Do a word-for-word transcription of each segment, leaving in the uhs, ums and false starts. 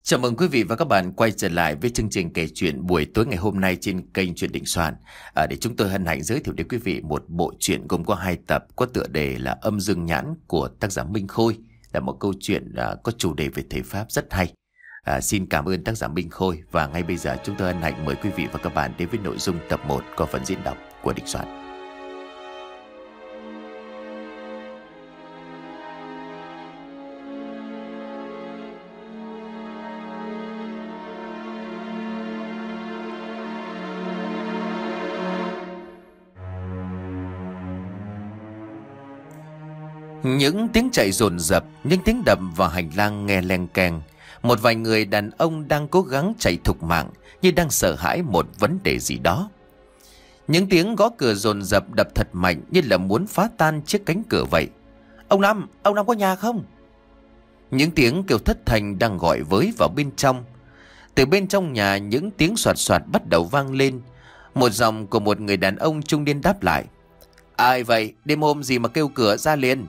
Chào mừng quý vị và các bạn quay trở lại với chương trình kể chuyện buổi tối ngày hôm nay trên kênh Chuyện Định Soạn. À, để chúng tôi hân hạnh giới thiệu đến quý vị một bộ truyện gồm có hai tập có tựa đề là Âm Dương Nhãn của tác giả Minh Khôi, là một câu chuyện à, có chủ đề về thể pháp rất hay. À, xin cảm ơn tác giả Minh Khôi và ngay bây giờ chúng tôi hân hạnh mời quý vị và các bạn đến với nội dung tập một có phần diễn đọc của Định Soạn. Những tiếng chạy dồn dập, những tiếng đập vào hành lang nghe leng keng. Một vài người đàn ông đang cố gắng chạy thục mạng, như đang sợ hãi một vấn đề gì đó. Những tiếng gõ cửa dồn dập đập thật mạnh, như là muốn phá tan chiếc cánh cửa vậy. Ông Năm, ông Năm có nhà không? Những tiếng kêu thất thanh đang gọi với vào bên trong. Từ bên trong nhà, những tiếng soạt soạt bắt đầu vang lên. Một giọng của một người đàn ông trung niên đáp lại: Ai vậy? Đêm hôm gì mà kêu cửa ra liền?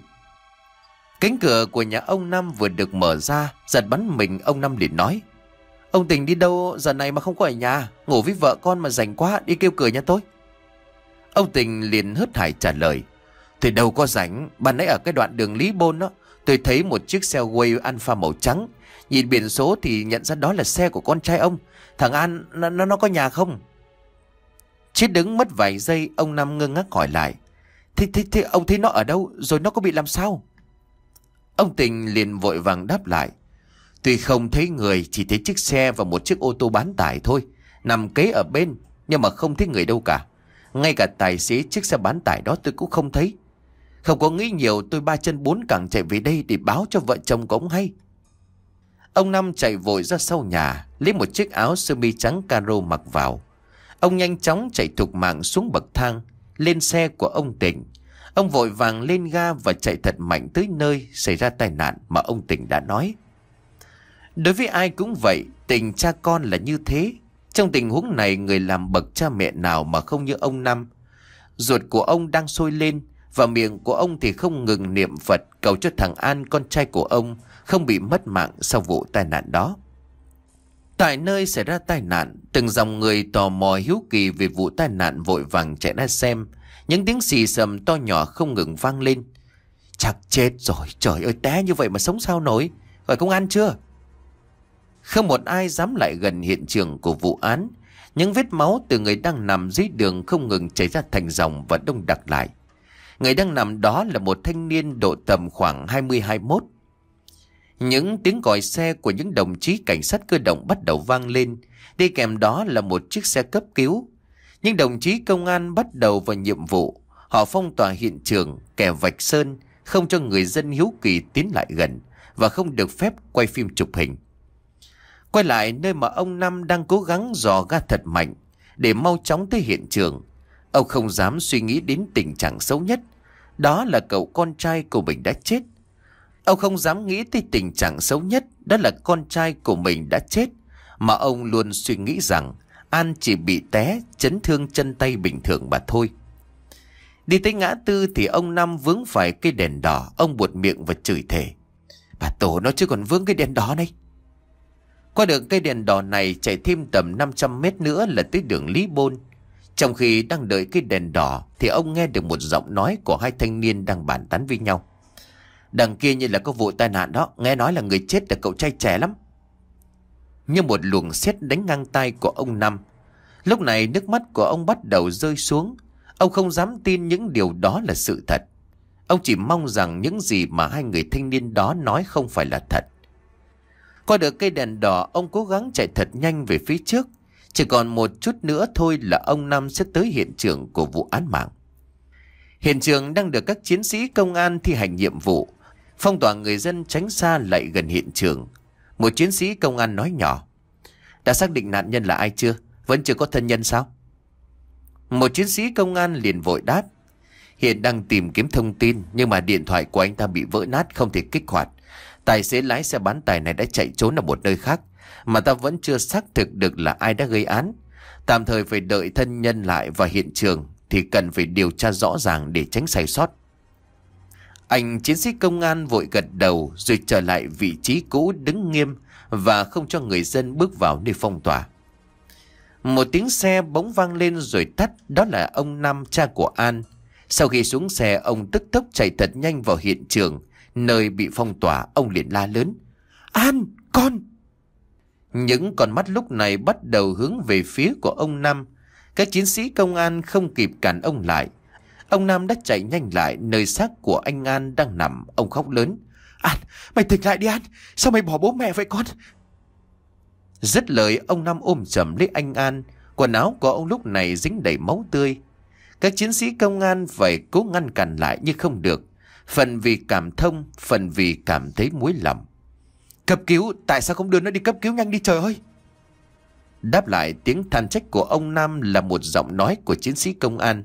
Cánh cửa của nhà ông Năm vừa được mở ra, giật bắn mình. Ông Năm liền nói: Ông Tình đi đâu giờ này mà không có ở nhà? Ngủ với vợ con mà rảnh quá, đi kêu cửa nhà tôi. Ông Tình liền hớt hải trả lời: Thì đâu có rảnh, ban nãy ở cái đoạn đường Lý Bôn đó, tôi thấy một chiếc xe Way Alpha màu trắng. Nhìn biển số thì nhận ra đó là xe của con trai ông. Thằng An nó, nó, nó có nhà không? Chết đứng mất vài giây, ông Năm ngơ ngác hỏi lại: Thế, thế, thế ông thấy nó ở đâu? Rồi nó có bị làm sao? Ông Tình liền vội vàng đáp lại: Tuy không thấy người, chỉ thấy chiếc xe và một chiếc ô tô bán tải thôi, nằm kế ở bên, nhưng mà không thấy người đâu cả. Ngay cả tài xế chiếc xe bán tải đó tôi cũng không thấy. Không có nghĩ nhiều, tôi ba chân bốn cẳng chạy về đây để báo cho vợ chồng của ông hay. Ông Năm chạy vội ra sau nhà, lấy một chiếc áo sơ mi trắng caro mặc vào. Ông nhanh chóng chạy thục mạng xuống bậc thang, lên xe của ông Tình. Ông vội vàng lên ga và chạy thật mạnh tới nơi xảy ra tai nạn mà ông Tình đã nói. Đối với ai cũng vậy, tình cha con là như thế. Trong tình huống này, người làm bậc cha mẹ nào mà không như ông Năm. Ruột của ông đang sôi lên, và miệng của ông thì không ngừng niệm Phật cầu cho thằng An, con trai của ông, không bị mất mạng sau vụ tai nạn đó. Tại nơi xảy ra tai nạn, từng dòng người tò mò hiếu kỳ về vụ tai nạn vội vàng chạy ra xem. Những tiếng xì xầm to nhỏ không ngừng vang lên. Chắc chết rồi, trời ơi, té như vậy mà sống sao nổi? Gọi công an chưa? Không một ai dám lại gần hiện trường của vụ án. Những vết máu từ người đang nằm dưới đường không ngừng chảy ra thành dòng và đông đặc lại. Người đang nằm đó là một thanh niên độ tầm khoảng hai mươi hai mươi mốt. Những tiếng còi xe của những đồng chí cảnh sát cơ động bắt đầu vang lên. Đi kèm đó là một chiếc xe cấp cứu. Những đồng chí công an bắt đầu vào nhiệm vụ. Họ phong tỏa hiện trường, kẻ vạch sơn, không cho người dân hiếu kỳ tiến lại gần, và không được phép quay phim chụp hình. Quay lại nơi mà ông Năm đang cố gắng dò ga thật mạnh để mau chóng tới hiện trường. Ông không dám suy nghĩ đến tình trạng xấu nhất, đó là cậu con trai của mình đã chết. Ông không dám nghĩ tới tình trạng xấu nhất, đó là con trai của mình đã chết, mà ông luôn suy nghĩ rằng An chỉ bị té, chấn thương chân tay bình thường mà thôi. Đi tới ngã tư thì ông Năm vướng phải cây đèn đỏ. Ông buột miệng và chửi thề: Bà tổ nó chứ còn vướng cái đèn đỏ này. Qua được cây đèn đỏ này, chạy thêm tầm năm trăm mét nữa là tới đường Lý Bôn. Trong khi đang đợi cây đèn đỏ thì ông nghe được một giọng nói của hai thanh niên đang bàn tán với nhau. Đằng kia như là có vụ tai nạn đó, nghe nói là người chết là cậu trai trẻ lắm. Như một luồng sét đánh ngang tai của ông Năm. Lúc này nước mắt của ông bắt đầu rơi xuống. Ông không dám tin những điều đó là sự thật. Ông chỉ mong rằng những gì mà hai người thanh niên đó nói không phải là thật. Qua được cây đèn đỏ, ông cố gắng chạy thật nhanh về phía trước. Chỉ còn một chút nữa thôi là ông Năm sẽ tới hiện trường của vụ án mạng. Hiện trường đang được các chiến sĩ công an thi hành nhiệm vụ, phong tỏa người dân tránh xa lại gần hiện trường. Một chiến sĩ công an nói nhỏ: Đã xác định nạn nhân là ai chưa? Vẫn chưa có thân nhân sao? Một chiến sĩ công an liền vội đáp: Hiện đang tìm kiếm thông tin, nhưng mà điện thoại của anh ta bị vỡ nát, không thể kích hoạt. Tài xế lái xe bán tải này đã chạy trốn ở một nơi khác, mà ta vẫn chưa xác thực được là ai đã gây án. Tạm thời phải đợi thân nhân lại vào hiện trường, thì cần phải điều tra rõ ràng để tránh sai sót. Anh chiến sĩ công an vội gật đầu rồi trở lại vị trí cũ đứng nghiêm và không cho người dân bước vào nơi phong tỏa. Một tiếng xe bỗng vang lên rồi tắt, đó là ông Năm, cha của An. Sau khi xuống xe, ông tức tốc chạy thật nhanh vào hiện trường, nơi bị phong tỏa. Ông liền la lớn: An, con! Những con mắt lúc này bắt đầu hướng về phía của ông Năm. Các chiến sĩ công an không kịp cản ông lại. Ông Năm đã chạy nhanh lại nơi xác của anh An đang nằm. Ông khóc lớn: An, mày tỉnh lại đi An, sao mày bỏ bố mẹ vậy con? Dứt lời, ông Năm ôm chầm lấy anh An. Quần áo của ông lúc này dính đầy máu tươi. Các chiến sĩ công an phải cố ngăn cản lại nhưng không được, phần vì cảm thông, phần vì cảm thấy muối lòng. Cấp cứu, tại sao không đưa nó đi cấp cứu nhanh đi trời ơi? Đáp lại tiếng than trách của ông Nam là một giọng nói của chiến sĩ công an.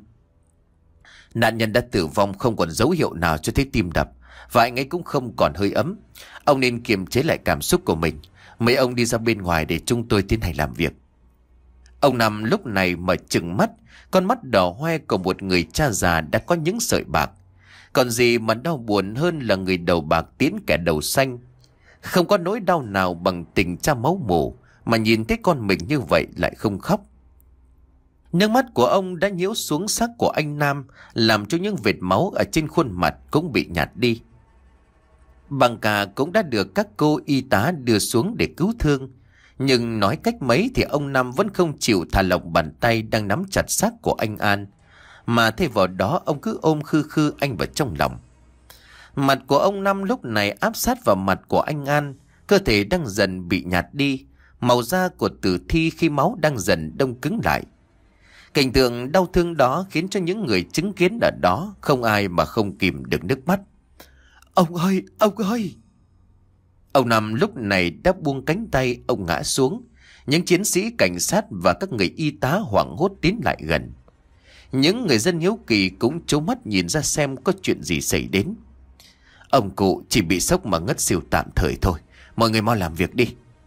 Nạn nhân đã tử vong, không còn dấu hiệu nào cho thấy tim đập, và anh ấy cũng không còn hơi ấm. Ông nên kiềm chế lại cảm xúc của mình. Mấy ông đi ra bên ngoài để chúng tôi tiến hành làm việc. Ông Năm lúc này mở trừng mắt, con mắt đỏ hoe của một người cha già đã có những sợi bạc. Còn gì mà đau buồn hơn là người đầu bạc tiến kẻ đầu xanh. Không có nỗi đau nào bằng tình cha máu mủ, mà nhìn thấy con mình như vậy lại không khóc. Nước mắt của ông đã nhiễu xuống xác của anh Nam, làm cho những vệt máu ở trên khuôn mặt cũng bị nhạt đi. Băng ca cũng đã được các cô y tá đưa xuống để cứu thương. Nhưng nói cách mấy thì ông Năm vẫn không chịu thả lỏng bàn tay đang nắm chặt xác của anh An, mà thay vào đó ông cứ ôm khư khư anh vào trong lòng. Mặt của ông Năm lúc này áp sát vào mặt của anh An, cơ thể đang dần bị nhạt đi, màu da của tử thi khi máu đang dần đông cứng lại. Cảnh tượng đau thương đó khiến cho những người chứng kiến ở đó không ai mà không kìm được nước mắt. Ông ơi, ông ơi! Ông Năm lúc này đã buông cánh tay, ông ngã xuống. Những chiến sĩ cảnh sát và các người y tá hoảng hốt tiến lại gần. Những người dân hiếu kỳ cũng trố mắt nhìn ra xem có chuyện gì xảy đến. Ông cụ chỉ bị sốc mà ngất xỉu tạm thời thôi, mọi người mau làm việc đi.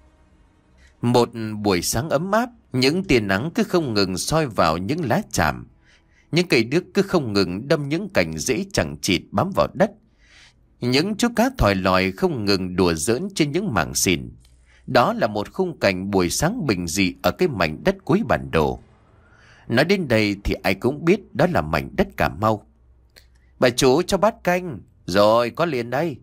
Một buổi sáng ấm áp, những tia nắng cứ không ngừng soi vào những lá chàm. Những cây đước cứ không ngừng đâm những cành rễ chẳng chịt bám vào đất. Những chú cá thòi lòi không ngừng đùa giỡn trên những mảng xìn. Đó là một khung cảnh buổi sáng bình dị ở cái mảnh đất cuối bản đồ. Nói đến đây thì ai cũng biết đó là mảnh đất Cà Mau. Bà chủ cho bát canh. Rồi, có liền đây.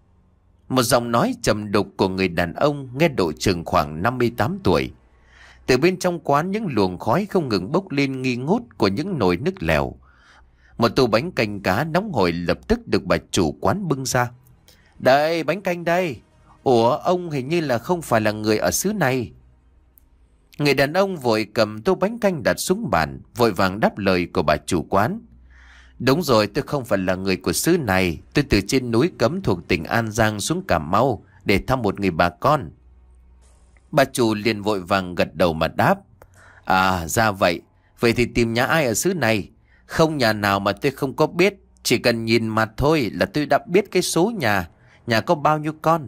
Một giọng nói trầm đục của người đàn ông nghe độ chừng khoảng năm mươi tám tuổi. Từ bên trong quán những luồng khói không ngừng bốc lên nghi ngút của những nồi nước lèo. Một tô bánh canh cá nóng hổi lập tức được bà chủ quán bưng ra. Đây, bánh canh đây. Ủa, ông hình như là không phải là người ở xứ này. Người đàn ông vội cầm tô bánh canh đặt xuống bàn, vội vàng đáp lời của bà chủ quán. Đúng rồi, tôi không phải là người của xứ này. Tôi từ trên núi Cấm thuộc tỉnh An Giang xuống Cà Mau để thăm một người bà con. Bà chủ liền vội vàng gật đầu mà đáp. À, ra vậy. Vậy thì tìm nhà ai ở xứ này? Không nhà nào mà tôi không có biết. Chỉ cần nhìn mặt thôi là tôi đã biết cái số nhà. Nhà có bao nhiêu con?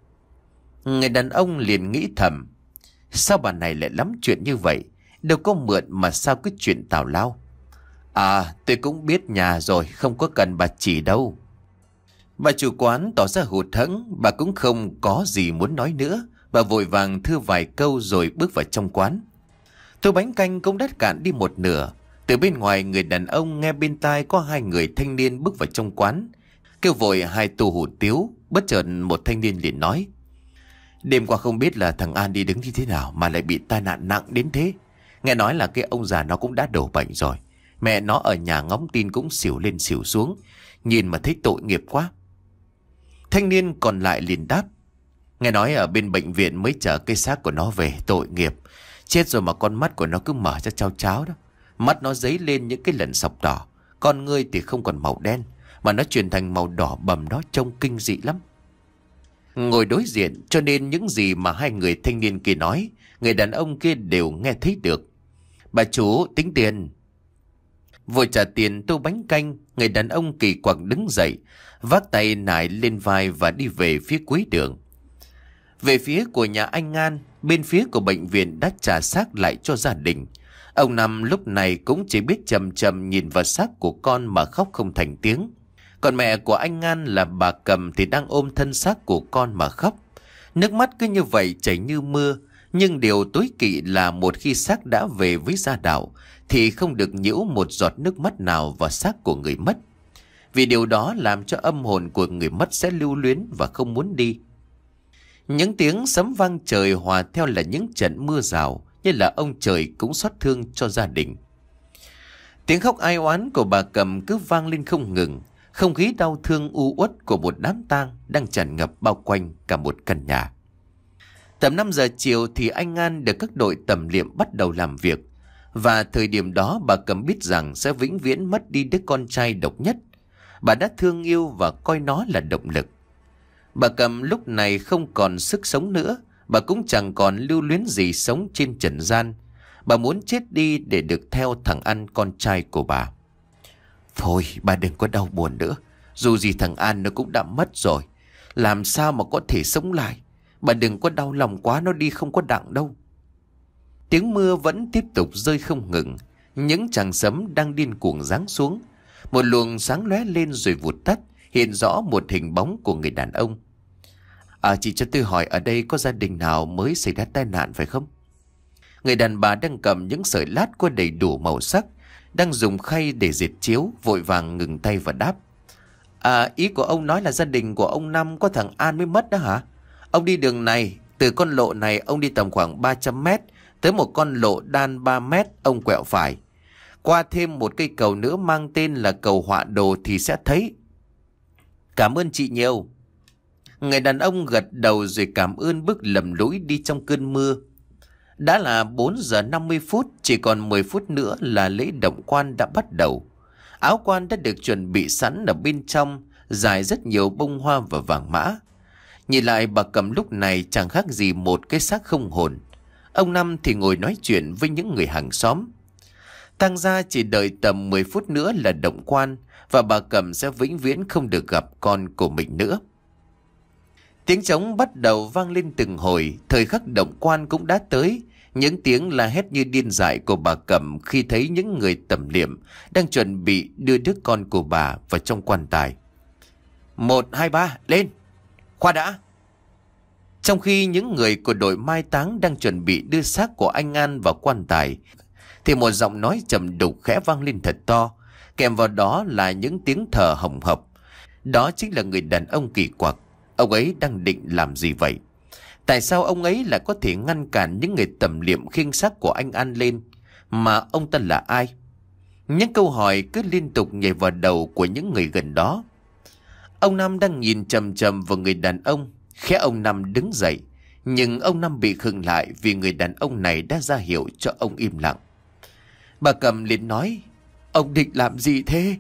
Người đàn ông liền nghĩ thầm. Sao bà này lại lắm chuyện như vậy? Đâu có mượn mà sao cứ chuyện tào lao. À, tôi cũng biết nhà rồi, không có cần bà chỉ đâu. Bà chủ quán tỏ ra hụt hẫng, bà cũng không có gì muốn nói nữa. Bà vội vàng thưa vài câu rồi bước vào trong quán. Tô bánh canh cũng đắt cạn đi một nửa. Từ bên ngoài, người đàn ông nghe bên tai có hai người thanh niên bước vào trong quán, kêu vội hai tô hủ tiếu. Bất chợt một thanh niên liền nói. Đêm qua không biết là thằng An đi đứng như thế nào mà lại bị tai nạn nặng đến thế. Nghe nói là cái ông già nó cũng đã đổ bệnh rồi. Mẹ nó ở nhà ngóng tin cũng xỉu lên xỉu xuống. Nhìn mà thấy tội nghiệp quá. Thanh niên còn lại liền đáp. Nghe nói ở bên bệnh viện mới chở cái xác của nó về, tội nghiệp. Chết rồi mà con mắt của nó cứ mở ra chao cháo đó. Mắt nó dấy lên những cái lần sọc đỏ. Con ngươi thì không còn màu đen, mà nó chuyển thành màu đỏ bầm, đó trông kinh dị lắm. Ngồi đối diện cho nên những gì mà hai người thanh niên kia nói, người đàn ông kia đều nghe thấy được. Bà chủ tính tiền. Vội trả tiền tô bánh canh, người đàn ông kỳ quặc đứng dậy, vác tay nải lên vai và đi về phía cuối đường. Về phía của nhà anh An, bên phía của bệnh viện đã trả xác lại cho gia đình. Ông Năm lúc này cũng chỉ biết chầm chầm nhìn vào xác của con mà khóc không thành tiếng. Còn mẹ của anh An là bà Cầm thì đang ôm thân xác của con mà khóc. Nước mắt cứ như vậy chảy như mưa. Nhưng điều tối kỵ là một khi xác đã về với gia đạo thì không được nhiễu một giọt nước mắt nào vào xác của người mất. Vì điều đó làm cho âm hồn của người mất sẽ lưu luyến và không muốn đi. Những tiếng sấm vang trời hòa theo là những trận mưa rào, như là ông trời cũng xót thương cho gia đình. Tiếng khóc ai oán của bà Cầm cứ vang lên không ngừng. Không khí đau thương u uất của một đám tang đang tràn ngập bao quanh cả một căn nhà. Tầm năm giờ chiều thì anh An được các đội tầm liệm bắt đầu làm việc. Và thời điểm đó bà Cầm biết rằng sẽ vĩnh viễn mất đi đứa con trai độc nhất. Bà đã thương yêu và coi nó là động lực. Bà Cầm lúc này không còn sức sống nữa. Bà cũng chẳng còn lưu luyến gì sống trên trần gian. Bà muốn chết đi để được theo thằng An, con trai của bà. Thôi bà đừng có đau buồn nữa. Dù gì thằng An nó cũng đã mất rồi. Làm sao mà có thể sống lại. Bà đừng có đau lòng quá, nó đi không có đặng đâu. Tiếng mưa vẫn tiếp tục rơi không ngừng. Những tràng sấm đang điên cuồng giáng xuống. Một luồng sáng lóe lên rồi vụt tắt, hiện rõ một hình bóng của người đàn ông. À, chị cho tôi hỏi ở đây có gia đình nào mới xảy ra tai nạn phải không? Người đàn bà đang cầm những sợi lát có đầy đủ màu sắc, đang dùng khay để dệt chiếu, vội vàng ngừng tay và đáp. À, ý của ông nói là gia đình của ông Năm có thằng An mới mất đó hả? Ông đi đường này, từ con lộ này ông đi tầm khoảng ba trăm mét, tới một con lộ đan ba mét, ông quẹo phải. Qua thêm một cây cầu nữa mang tên là cầu Họa Đồ thì sẽ thấy. Cảm ơn chị nhiều. Người đàn ông gật đầu rồi cảm ơn bước lầm lũi đi trong cơn mưa. Đã là bốn giờ năm mươi phút, chỉ còn mười phút nữa là lễ động quan đã bắt đầu. Áo quan đã được chuẩn bị sẵn ở bên trong, dài rất nhiều bông hoa và vàng mã. Nhìn lại bà Cầm lúc này chẳng khác gì một cái xác không hồn. Ông Năm thì ngồi nói chuyện với những người hàng xóm. Tang gia chỉ đợi tầm mười phút nữa là động quan, và bà Cầm sẽ vĩnh viễn không được gặp con của mình nữa. Tiếng trống bắt đầu vang lên từng hồi, thời khắc động quan cũng đã tới. Những tiếng la hét như điên dại của bà Cầm khi thấy những người tầm liệm đang chuẩn bị đưa đứa con của bà vào trong quan tài. Một, hai, ba, lên! Khoa đã! Trong khi những người của đội mai táng đang chuẩn bị đưa xác của anh An vào quan tài, thì một giọng nói trầm đục khẽ vang lên thật to, kèm vào đó là những tiếng thở hồng hộc. Đó chính là người đàn ông kỳ quặc. Ông ấy đang định làm gì vậy? Tại sao ông ấy lại có thể ngăn cản những người tầm liệm khiêng xác của anh An lên? Mà ông ta là ai? Những câu hỏi cứ liên tục nhảy vào đầu của những người gần đó. Ông Năm đang nhìn chầm chầm vào người đàn ông. Khẽ ông Năm đứng dậy, nhưng ông Năm bị khựng lại vì người đàn ông này đã ra hiệu cho ông im lặng. Bà Cầm liền nói, ông định làm gì thế?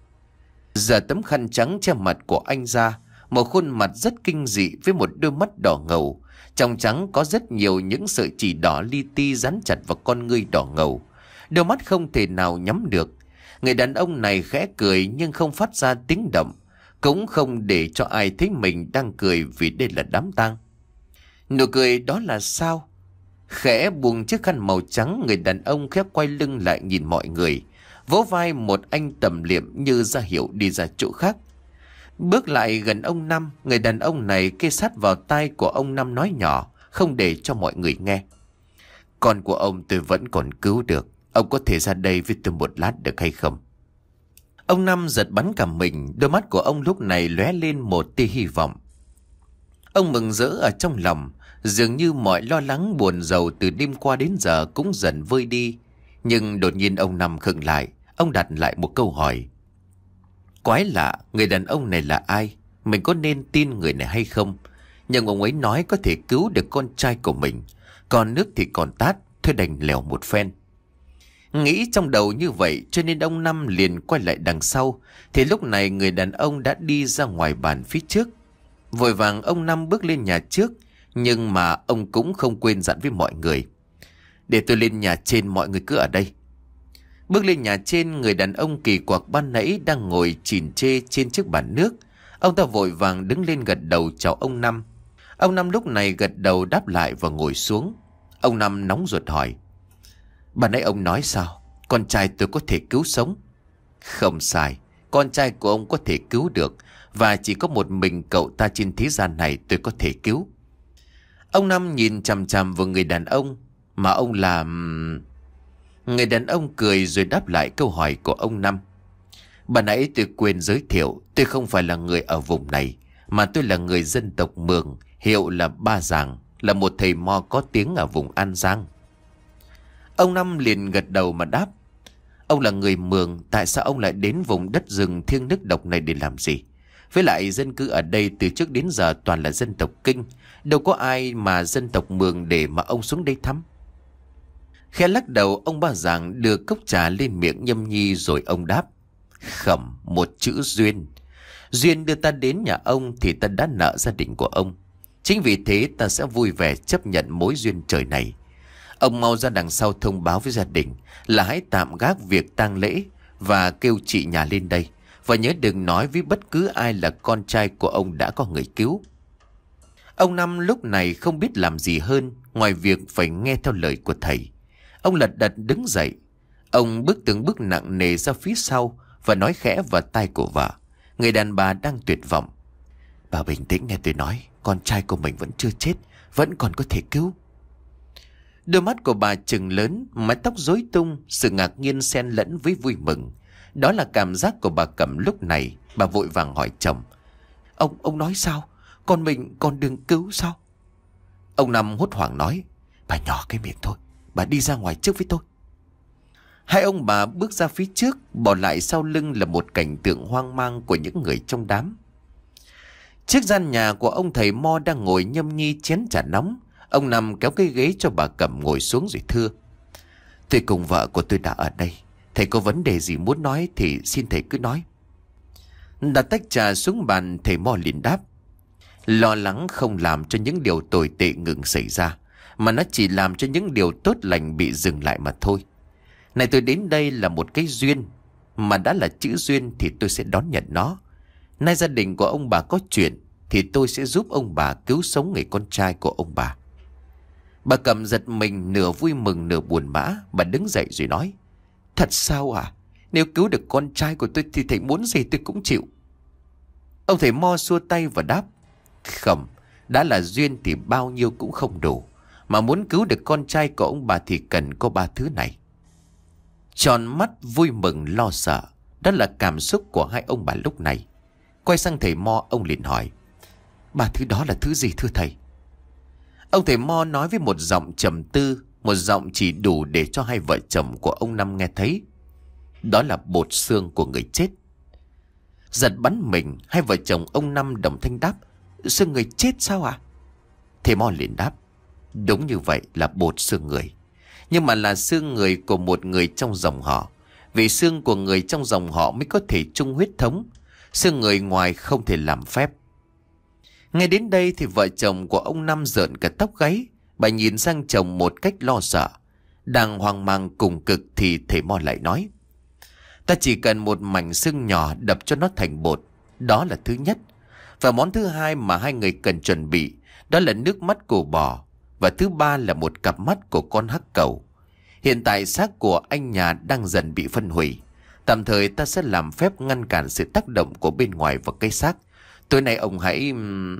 Giờ tấm khăn trắng che mặt của anh ra, một khuôn mặt rất kinh dị với một đôi mắt đỏ ngầu. Trong trắng có rất nhiều những sợi chỉ đỏ li ti dán chặt vào con ngươi đỏ ngầu. Đôi mắt không thể nào nhắm được. Người đàn ông này khẽ cười nhưng không phát ra tiếng động, cũng không để cho ai thấy mình đang cười vì đây là đám tang. Nụ cười đó là sao? Khẽ buông chiếc khăn màu trắng, người đàn ông khẽ quay lưng lại nhìn mọi người, vỗ vai một anh tầm liệm như ra hiệu đi ra chỗ khác. Bước lại gần ông Năm, người đàn ông này kê sát vào tai của ông Năm nói nhỏ, không để cho mọi người nghe. Con của ông tôi vẫn còn cứu được. Ông có thể ra đây với tôi một lát được hay không? Ông Năm giật bắn cả mình, đôi mắt của ông lúc này lóe lên một tia hy vọng. Ông mừng rỡ ở trong lòng, dường như mọi lo lắng buồn rầu từ đêm qua đến giờ cũng dần vơi đi. Nhưng đột nhiên ông Năm khựng lại, ông đặt lại một câu hỏi. Quái lạ, người đàn ông này là ai? Mình có nên tin người này hay không? Nhưng ông ấy nói có thể cứu được con trai của mình. Còn nước thì còn tát, thôi đành lèo một phen. Nghĩ trong đầu như vậy cho nên ông Năm liền quay lại đằng sau. Thì lúc này người đàn ông đã đi ra ngoài bàn phía trước. Vội vàng ông Năm bước lên nhà trước, nhưng mà ông cũng không quên dặn với mọi người. Để tôi lên nhà trên, mọi người cứ ở đây. Bước lên nhà trên, người đàn ông kỳ quặc ban nãy đang ngồi chìm chê trên chiếc bàn nước. Ông ta vội vàng đứng lên gật đầu chào ông Năm. Ông Năm lúc này gật đầu đáp lại và ngồi xuống. Ông Năm nóng ruột hỏi. Ban nãy ông nói sao? Con trai tôi có thể cứu sống? Không sai, con trai của ông có thể cứu được. Và chỉ có một mình cậu ta trên thế gian này tôi có thể cứu. Ông Năm nhìn chằm chằm vào người đàn ông. Mà ông làm... Người đàn ông cười rồi đáp lại câu hỏi của ông Năm. Bà nãy tôi quên giới thiệu, tôi không phải là người ở vùng này, mà tôi là người dân tộc Mường, hiệu là Ba Giàng, là một thầy mo có tiếng ở vùng An Giang. Ông Năm liền gật đầu mà đáp. Ông là người Mường, tại sao ông lại đến vùng đất rừng thiêng nước độc này để làm gì? Với lại dân cư ở đây từ trước đến giờ toàn là dân tộc Kinh, đâu có ai mà dân tộc Mường để mà ông xuống đây thăm. Khẽ lắc đầu, ông Ba Giàng đưa cốc trà lên miệng nhâm nhi rồi ông đáp. Khẩm, một chữ duyên. Duyên đưa ta đến nhà ông thì ta đã nợ gia đình của ông. Chính vì thế ta sẽ vui vẻ chấp nhận mối duyên trời này. Ông mau ra đằng sau thông báo với gia đình là hãy tạm gác việc tang lễ và kêu chị nhà lên đây. Và nhớ đừng nói với bất cứ ai là con trai của ông đã có người cứu. Ông Năm lúc này không biết làm gì hơn ngoài việc phải nghe theo lời của thầy. Ông lật đật đứng dậy. Ông bước từng bước nặng nề ra phía sau và nói khẽ vào tai của vợ, người đàn bà đang tuyệt vọng. Bà bình tĩnh nghe tôi nói, con trai của mình vẫn chưa chết, vẫn còn có thể cứu. Đôi mắt của bà trừng lớn, mái tóc rối tung, sự ngạc nhiên xen lẫn với vui mừng. Đó là cảm giác của bà Cẩm lúc này. Bà vội vàng hỏi chồng. Ông, ông nói sao? Con mình còn đừng cứu sao? Ông Năm hốt hoảng nói. Bà nhỏ cái miệng thôi, bà đi ra ngoài trước với tôi. Hai ông bà bước ra phía trước, bỏ lại sau lưng là một cảnh tượng hoang mang của những người trong đám. Trước gian nhà của ông thầy mo đang ngồi nhâm nhi chén trà nóng. Ông Năm kéo cái ghế cho bà Cẩm ngồi xuống rồi thưa. Tôi cùng vợ của tôi đã ở đây. Thầy có vấn đề gì muốn nói thì xin thầy cứ nói. Đặt tách trà xuống bàn, thầy mo liền đáp. Lo lắng không làm cho những điều tồi tệ ngừng xảy ra, mà nó chỉ làm cho những điều tốt lành bị dừng lại mà thôi. Này, tôi đến đây là một cái duyên, mà đã là chữ duyên thì tôi sẽ đón nhận nó. Nay gia đình của ông bà có chuyện thì tôi sẽ giúp ông bà cứu sống người con trai của ông bà. Bà Cẩm giật mình, nửa vui mừng nửa buồn bã. Bà đứng dậy rồi nói. Thật sao à? Nếu cứu được con trai của tôi thì thầy muốn gì tôi cũng chịu. Ông thầy mo xua tay và đáp. Không, đã là duyên thì bao nhiêu cũng không đủ. Mà muốn cứu được con trai của ông bà thì cần có ba thứ này. Tròn mắt vui mừng lo sợ, đó là cảm xúc của hai ông bà lúc này. Quay sang thầy mo, ông liền hỏi. Ba thứ đó là thứ gì thưa thầy? Ông thầy mo nói với một giọng trầm tư, một giọng chỉ đủ để cho hai vợ chồng của ông Năm nghe thấy. Đó là bột xương của người chết. Giật bắn mình, hai vợ chồng ông Năm đồng thanh đáp. Xương người chết sao ạ? À? Thầy mo liền đáp. Đúng như vậy, là bột xương người. Nhưng mà là xương người của một người trong dòng họ. Vì xương của người trong dòng họ mới có thể chung huyết thống. Xương người ngoài không thể làm phép. Nghe đến đây thì vợ chồng của ông Năm rợn cả tóc gáy. Bà nhìn sang chồng một cách lo sợ. Đang hoang mang cùng cực thì thầy mo lại nói. Ta chỉ cần một mảnh xương nhỏ đập cho nó thành bột. Đó là thứ nhất. Và món thứ hai mà hai người cần chuẩn bị, đó là nước mắt của bò. Và thứ ba là một cặp mắt của con hắc cầu. Hiện tại xác của anh nhà đang dần bị phân hủy. Tạm thời ta sẽ làm phép ngăn cản sự tác động của bên ngoài vào cái xác. Tối nay ông hãy...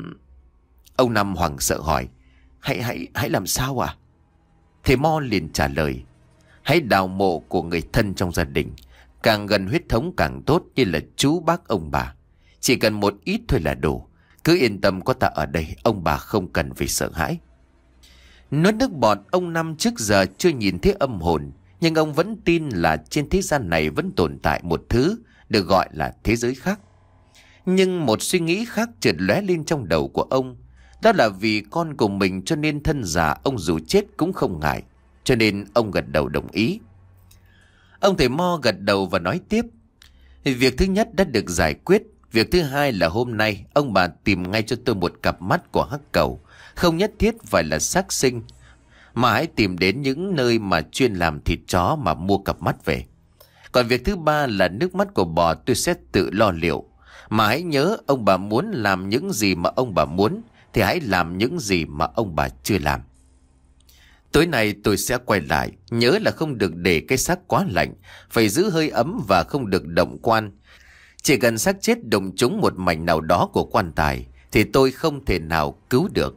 Ông Năm hoảng sợ hỏi. Hãy hãy hãy làm sao à? Thầy mo liền trả lời. Hãy đào mộ của người thân trong gia đình. Càng gần huyết thống càng tốt, như là chú bác ông bà. Chỉ cần một ít thôi là đủ. Cứ yên tâm có ta ở đây, ông bà không cần phải sợ hãi. Nuốt nước bọt, ông Năm trước giờ chưa nhìn thấy âm hồn. Nhưng ông vẫn tin là trên thế gian này vẫn tồn tại một thứ được gọi là thế giới khác. Nhưng một suy nghĩ khác chợt lóe lên trong đầu của ông. Đó là vì con của mình cho nên thân già ông dù chết cũng không ngại. Cho nên ông gật đầu đồng ý. Ông thầy mo gật đầu và nói tiếp. Việc thứ nhất đã được giải quyết. Việc thứ hai là hôm nay ông bà tìm ngay cho tôi một cặp mắt của hắc cầu. Không nhất thiết phải là xác sinh, mà hãy tìm đến những nơi mà chuyên làm thịt chó mà mua cặp mắt về. Còn việc thứ ba là nước mắt của bò tôi sẽ tự lo liệu. Mà hãy nhớ, ông bà muốn làm những gì mà ông bà muốn thì hãy làm những gì mà ông bà chưa làm. Tối nay tôi sẽ quay lại. Nhớ là không được để cái xác quá lạnh, phải giữ hơi ấm và không được động quan. Chỉ cần xác chết đụng trúng một mảnh nào đó của quan tài thì tôi không thể nào cứu được.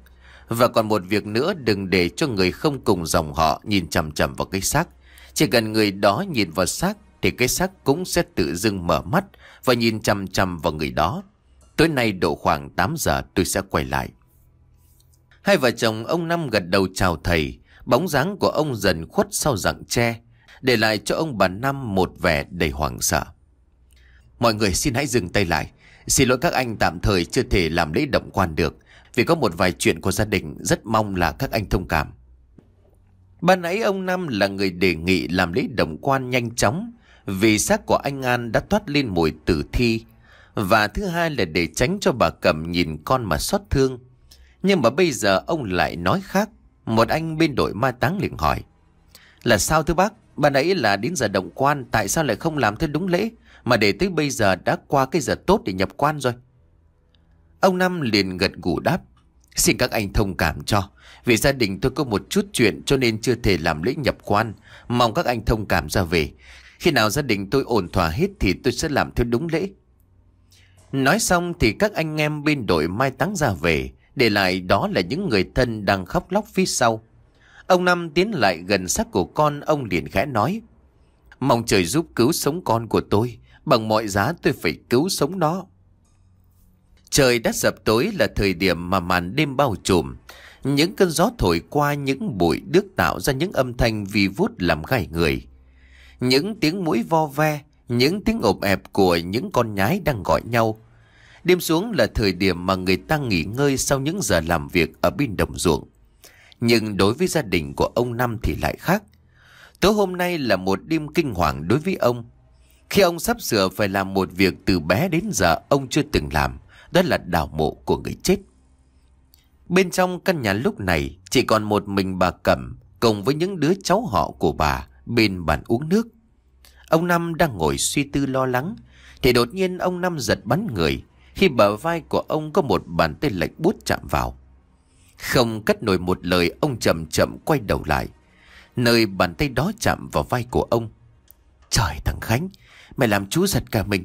Và còn một việc nữa, đừng để cho người không cùng dòng họ nhìn chằm chằm vào cái xác. Chỉ cần người đó nhìn vào xác thì cái xác cũng sẽ tự dưng mở mắt và nhìn chằm chằm vào người đó. Tối nay độ khoảng tám giờ tôi sẽ quay lại. Hai vợ chồng ông Năm gật đầu chào thầy. Bóng dáng của ông dần khuất sau rặng tre, để lại cho ông bà Năm một vẻ đầy hoảng sợ. Mọi người xin hãy dừng tay lại. Xin lỗi các anh tạm thời chưa thể làm lễ động quan được, vì có một vài chuyện của gia đình, rất mong là các anh thông cảm. Ban nãy ông Năm là người đề nghị làm lễ động quan nhanh chóng, vì xác của anh An đã toát lên mùi tử thi, và thứ hai là để tránh cho bà Cẩm nhìn con mà xót thương. Nhưng mà bây giờ ông lại nói khác. Một anh bên đội mai táng liền hỏi: Là sao thưa bác? Ban nãy là đến giờ động quan, tại sao lại không làm theo đúng lễ, mà để tới bây giờ đã qua cái giờ tốt để nhập quan rồi? Ông Năm liền gật gù đáp: Xin các anh thông cảm cho, vì gia đình tôi có một chút chuyện cho nên chưa thể làm lễ nhập quan. Mong các anh thông cảm ra về. Khi nào gia đình tôi ổn thỏa hết thì tôi sẽ làm theo đúng lễ. Nói xong thì các anh em bên đội mai táng ra về, để lại đó là những người thân đang khóc lóc phía sau. Ông Năm tiến lại gần xác của con, ông liền khẽ nói: Mong trời giúp cứu sống con của tôi, bằng mọi giá tôi phải cứu sống nó. Trời đã sập tối, là thời điểm mà màn đêm bao trùm. Những cơn gió thổi qua những bụi đước tạo ra những âm thanh vi vút làm gai người. Những tiếng muỗi vo ve, những tiếng ộp ẹp của những con nhái đang gọi nhau. Đêm xuống là thời điểm mà người ta nghỉ ngơi sau những giờ làm việc ở bên đồng ruộng. Nhưng đối với gia đình của ông Năm thì lại khác. Tối hôm nay là một đêm kinh hoàng đối với ông. Khi ông sắp sửa phải làm một việc từ bé đến giờ ông chưa từng làm, đó là đào mộ của người chết. Bên trong căn nhà lúc này chỉ còn một mình bà Cẩm cùng với những đứa cháu họ của bà bên bàn uống nước. Ông Năm đang ngồi suy tư lo lắng thì đột nhiên ông Năm giật bắn người khi bờ vai của ông có một bàn tay lạnh buốt chạm vào. Không cất nổi một lời, ông chậm chậm quay đầu lại, nơi bàn tay đó chạm vào vai của ông. Trời, thằng Khánh, mày làm chú giật cả mình.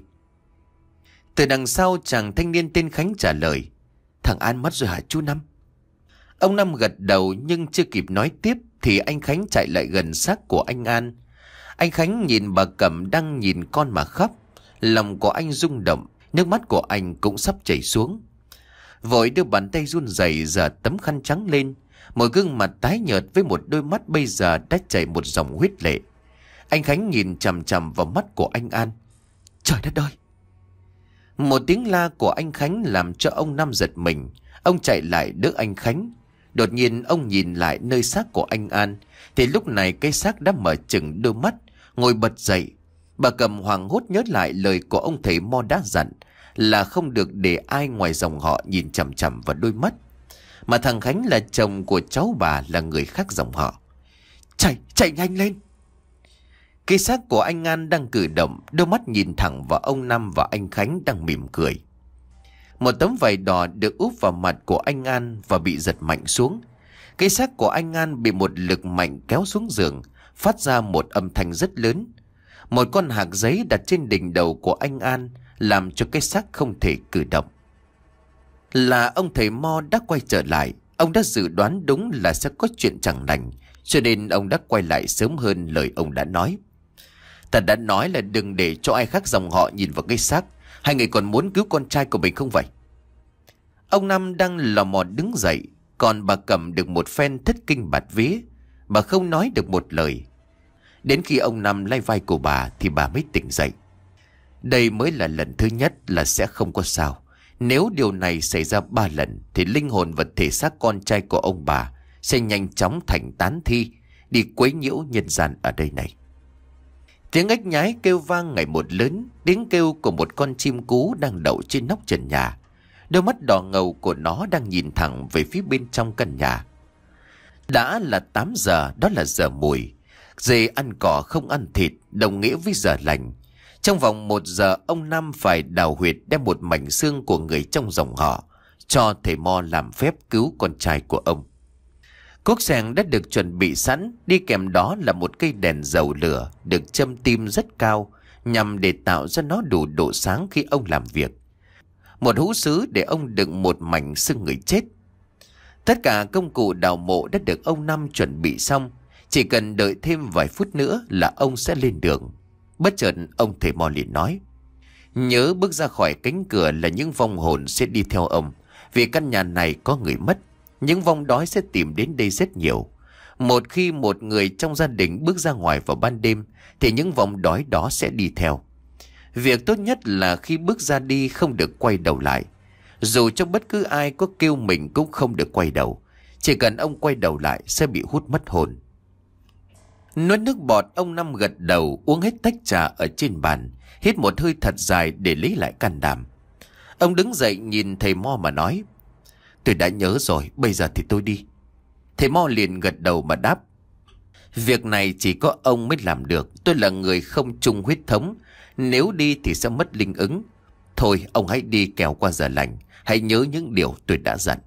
Từ đằng sau chàng thanh niên tên Khánh trả lời: Thằng An mất rồi hả chú Năm? Ông Năm gật đầu nhưng chưa kịp nói tiếp thì anh Khánh chạy lại gần xác của anh An. Anh Khánh nhìn bà Cẩm đang nhìn con mà khóc. Lòng của anh rung động, nước mắt của anh cũng sắp chảy xuống. Vội đưa bàn tay run rẩy giở tấm khăn trắng lên. Một gương mặt tái nhợt với một đôi mắt bây giờ đã chảy một dòng huyết lệ. Anh Khánh nhìn chằm chằm vào mắt của anh An. Trời đất ơi! Một tiếng la của anh Khánh làm cho ông Năm giật mình. Ông chạy lại đỡ anh Khánh. Đột nhiên ông nhìn lại nơi xác của anh An thì lúc này cái xác đã mở chừng đôi mắt, ngồi bật dậy. Bà Cẩm hoảng hốt nhớ lại lời của ông thầy Mo đã dặn là không được để ai ngoài dòng họ nhìn chằm chằm vào đôi mắt. Mà thằng Khánh là chồng của cháu bà, là người khác dòng họ. Chạy, chạy nhanh lên! Cái xác của anh An đang cử động, đôi mắt nhìn thẳng vào ông Năm và anh Khánh đang mỉm cười. Một tấm vải đỏ được úp vào mặt của anh An và bị giật mạnh xuống. Cái xác của anh An bị một lực mạnh kéo xuống giường, phát ra một âm thanh rất lớn. Một con hạc giấy đặt trên đỉnh đầu của anh An làm cho cái xác không thể cử động. Là ông thầy Mo đã quay trở lại. Ông đã dự đoán đúng là sẽ có chuyện chẳng lành, cho nên ông đã quay lại sớm hơn lời ông đã nói. Ta đã nói là đừng để cho ai khác dòng họ nhìn vào cái xác. Hai người còn muốn cứu con trai của mình không vậy? Ông Năm đang lò mò đứng dậy, còn bà Cẩm được một phen thất kinh bạt vía. Bà không nói được một lời. Đến khi ông Năm lay vai của bà thì bà mới tỉnh dậy. Đây mới là lần thứ nhất là sẽ không có sao. Nếu điều này xảy ra ba lần thì linh hồn và thể xác con trai của ông bà sẽ nhanh chóng thành tán thi, đi quấy nhiễu nhân gian ở đây này. Tiếng ếch nhái kêu vang ngày một lớn, tiếng kêu của một con chim cú đang đậu trên nóc trần nhà. Đôi mắt đỏ ngầu của nó đang nhìn thẳng về phía bên trong căn nhà. Đã là tám giờ, đó là giờ mùi. Dê ăn cỏ không ăn thịt, đồng nghĩa với giờ lành. Trong vòng một giờ, ông Năm phải đào huyệt đem một mảnh xương của người trong dòng họ cho thầy Mo làm phép cứu con trai của ông. Cuốc xẻng đã được chuẩn bị sẵn, đi kèm đó là một cây đèn dầu lửa được châm tim rất cao nhằm để tạo ra nó đủ độ sáng khi ông làm việc. Một hũ sứ để ông đựng một mảnh xương người chết. Tất cả công cụ đào mộ đã được ông Năm chuẩn bị xong. Chỉ cần đợi thêm vài phút nữa là ông sẽ lên đường. Bất chợt ông thầy Mo liền nói: nhớ bước ra khỏi cánh cửa là những vong hồn sẽ đi theo ông. Vì căn nhà này có người mất, những vong đói sẽ tìm đến đây rất nhiều. Một khi một người trong gia đình bước ra ngoài vào ban đêm thì những vong đói đó sẽ đi theo. Việc tốt nhất là khi bước ra đi không được quay đầu lại. Dù cho bất cứ ai có kêu mình cũng không được quay đầu. Chỉ cần ông quay đầu lại sẽ bị hút mất hồn. Nuốt nước bọt, ông Năm gật đầu, uống hết tách trà ở trên bàn, hít một hơi thật dài để lấy lại can đảm. Ông đứng dậy nhìn thầy Mo mà nói: tôi đã nhớ rồi, bây giờ thì tôi đi. Thầy Mo liền gật đầu mà đáp: việc này chỉ có ông mới làm được. Tôi là người không chung huyết thống, nếu đi thì sẽ mất linh ứng. Thôi ông hãy đi kẻo qua giờ lành. Hãy nhớ những điều tôi đã dặn.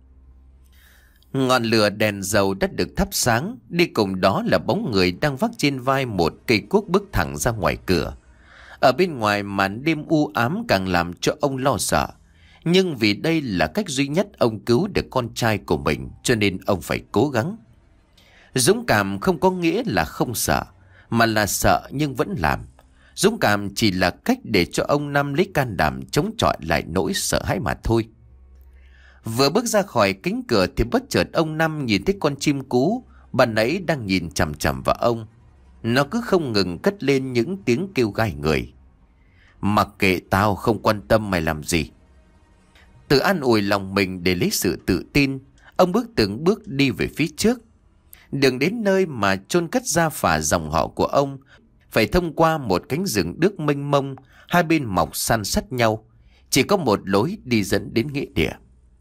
Ngọn lửa đèn dầu đã được thắp sáng. Đi cùng đó là bóng người đang vác trên vai một cây cuốc bước thẳng ra ngoài cửa. Ở bên ngoài màn đêm u ám càng làm cho ông lo sợ. Nhưng vì đây là cách duy nhất ông cứu được con trai của mình, cho nên ông phải cố gắng. Dũng cảm không có nghĩa là không sợ, mà là sợ nhưng vẫn làm. Dũng cảm chỉ là cách để cho ông Năm lấy can đảm chống chọi lại nỗi sợ hãi mà thôi. Vừa bước ra khỏi cánh cửa thì bất chợt ông Năm nhìn thấy con chim cú ban nãy đang nhìn chằm chằm vào ông. Nó cứ không ngừng cất lên những tiếng kêu gai người. Mặc kệ tao, không quan tâm mày làm gì. Tự an ủi lòng mình để lấy sự tự tin, ông bước từng bước đi về phía trước. Đường đến nơi mà chôn cất gia phả dòng họ của ông phải thông qua một cánh rừng đước mênh mông, hai bên mọc san sát nhau. Chỉ có một lối đi dẫn đến nghĩa địa.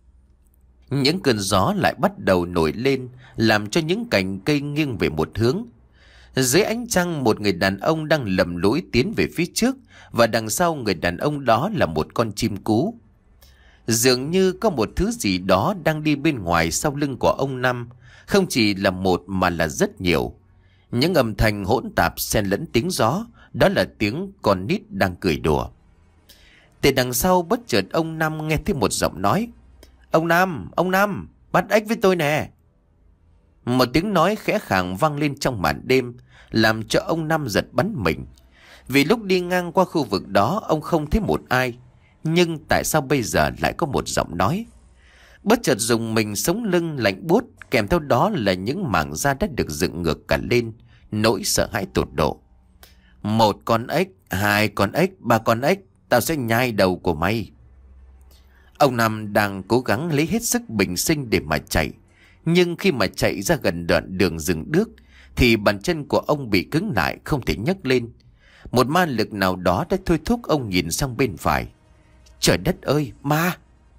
Những cơn gió lại bắt đầu nổi lên, làm cho những cành cây nghiêng về một hướng. Dưới ánh trăng, một người đàn ông đang lầm lũi tiến về phía trước, và đằng sau người đàn ông đó là một con chim cú. Dường như có một thứ gì đó đang đi bên ngoài sau lưng của ông Năm. Không chỉ là một mà là rất nhiều. Những âm thanh hỗn tạp xen lẫn tiếng gió, đó là tiếng con nít đang cười đùa. Từ đằng sau bất chợt ông Năm nghe thấy một giọng nói: Ông Năm, ông Năm, bắt ếch với tôi nè. Một tiếng nói khẽ khàng vang lên trong màn đêm, làm cho ông Năm giật bắn mình. Vì lúc đi ngang qua khu vực đó ông không thấy một ai. Nhưng tại sao bây giờ lại có một giọng nói? Bất chợt dùng mình sống lưng lạnh buốt, kèm theo đó là những mảng da đã được dựng ngược cả lên, nỗi sợ hãi tột độ. Một con ếch, hai con ếch, ba con ếch, tao sẽ nhai đầu của mày. Ông Năm đang cố gắng lấy hết sức bình sinh để mà chạy. Nhưng khi mà chạy ra gần đoạn đường rừng đước thì bàn chân của ông bị cứng lại, không thể nhấc lên. Một ma lực nào đó đã thôi thúc ông nhìn sang bên phải. Trời đất ơi, ma!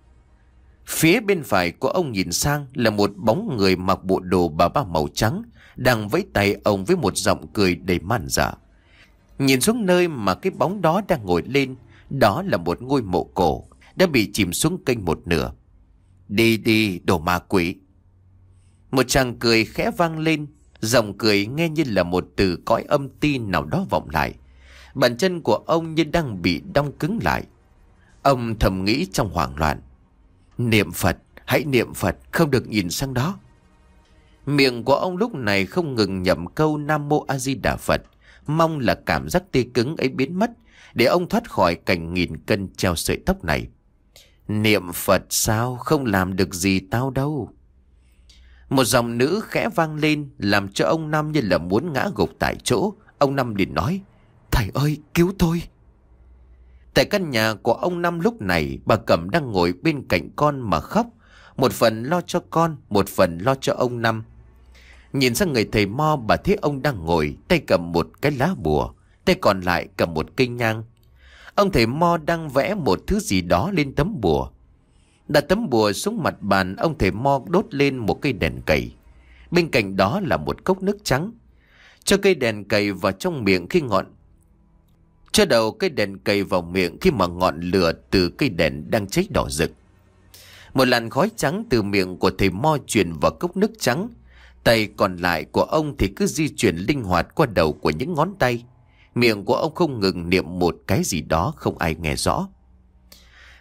Phía bên phải của ông nhìn sang là một bóng người mặc bộ đồ bà ba màu trắng, đang vẫy tay ông với một giọng cười đầy man dợ. Nhìn xuống nơi mà cái bóng đó đang ngồi lên, đó là một ngôi mộ cổ đã bị chìm xuống kênh một nửa. Đi đi, đồ ma quỷ! Một tràng cười khẽ vang lên, giọng cười nghe như là một từ cõi âm ti nào đó vọng lại. Bàn chân của ông như đang bị đong cứng lại. Ông thầm nghĩ trong hoảng loạn: niệm Phật, hãy niệm Phật, không được nhìn sang đó. Miệng của ông lúc này không ngừng nhẩm câu Nam Mô A Di Đà Phật, mong là cảm giác tê cứng ấy biến mất, để ông thoát khỏi cảnh nghìn cân treo sợi tóc này. Niệm Phật sao, không làm được gì tao đâu. Một giọng nữ khẽ vang lên, làm cho ông Năm như là muốn ngã gục tại chỗ. Ông Năm liền nói: Thầy ơi, cứu tôi! Tại căn nhà của ông Năm lúc này, bà Cẩm đang ngồi bên cạnh con mà khóc. Một phần lo cho con, một phần lo cho ông Năm. Nhìn sang người thầy Mo, bà thấy ông đang ngồi, tay cầm một cái lá bùa, tay còn lại cầm một cây nhang. Ông thầy Mo đang vẽ một thứ gì đó lên tấm bùa. Đặt tấm bùa xuống mặt bàn, ông thầy Mo đốt lên một cây đèn cầy. Bên cạnh đó là một cốc nước trắng. Cho cây đèn cầy vào trong miệng khi ngọn Cho đầu cây đèn cầy vào miệng khi mà ngọn lửa từ cây đèn đang cháy đỏ rực. Một làn khói trắng từ miệng của thầy Mo truyền vào cốc nước trắng. Tay còn lại của ông thì cứ di chuyển linh hoạt qua đầu của những ngón tay. Miệng của ông không ngừng niệm một cái gì đó không ai nghe rõ.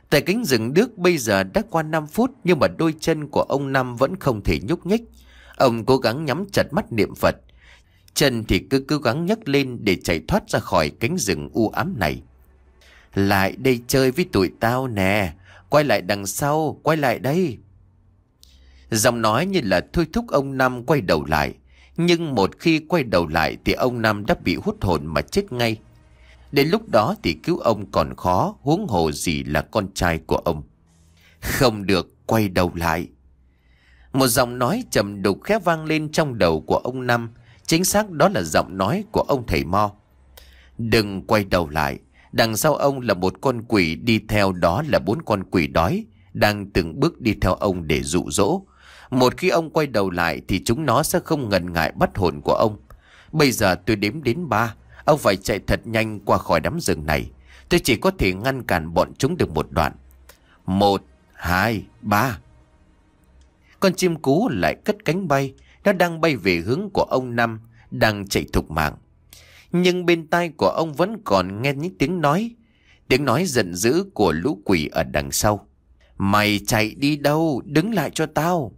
Tại cánh rừng nước bây giờ đã qua năm phút, nhưng mà đôi chân của ông Năm vẫn không thể nhúc nhích. Ông cố gắng nhắm chặt mắt niệm Phật, chân thì cứ cố gắng nhấc lên để chạy thoát ra khỏi cánh rừng u ám này. Lại đây chơi với tụi tao nè, quay lại đằng sau, quay lại đây. Giọng nói như là thôi thúc ông Năm quay đầu lại. Nhưng một khi quay đầu lại thì ông Năm đã bị hút hồn mà chết ngay. Đến lúc đó thì cứu ông còn khó, huống hồ gì là con trai của ông. Không được, quay đầu lại. Một giọng nói trầm đục khẽ vang lên trong đầu của ông Năm. Chính xác đó là giọng nói của ông thầy Mo. Đừng quay đầu lại. Đằng sau ông là một con quỷ, đi theo đó là bốn con quỷ đói, đang từng bước đi theo ông để dụ dỗ. Một khi ông quay đầu lại thì chúng nó sẽ không ngần ngại bắt hồn của ông. Bây giờ tôi đếm đến ba. Ông phải chạy thật nhanh qua khỏi đám rừng này. Tôi chỉ có thể ngăn cản bọn chúng được một đoạn. Một, hai, ba. Con chim cú lại cất cánh bay. Nó đang bay về hướng của ông Năm, đang chạy thục mạng. Nhưng bên tai của ông vẫn còn nghe những tiếng nói. Tiếng nói giận dữ của lũ quỷ ở đằng sau. Mày chạy đi đâu? Đứng lại cho tao.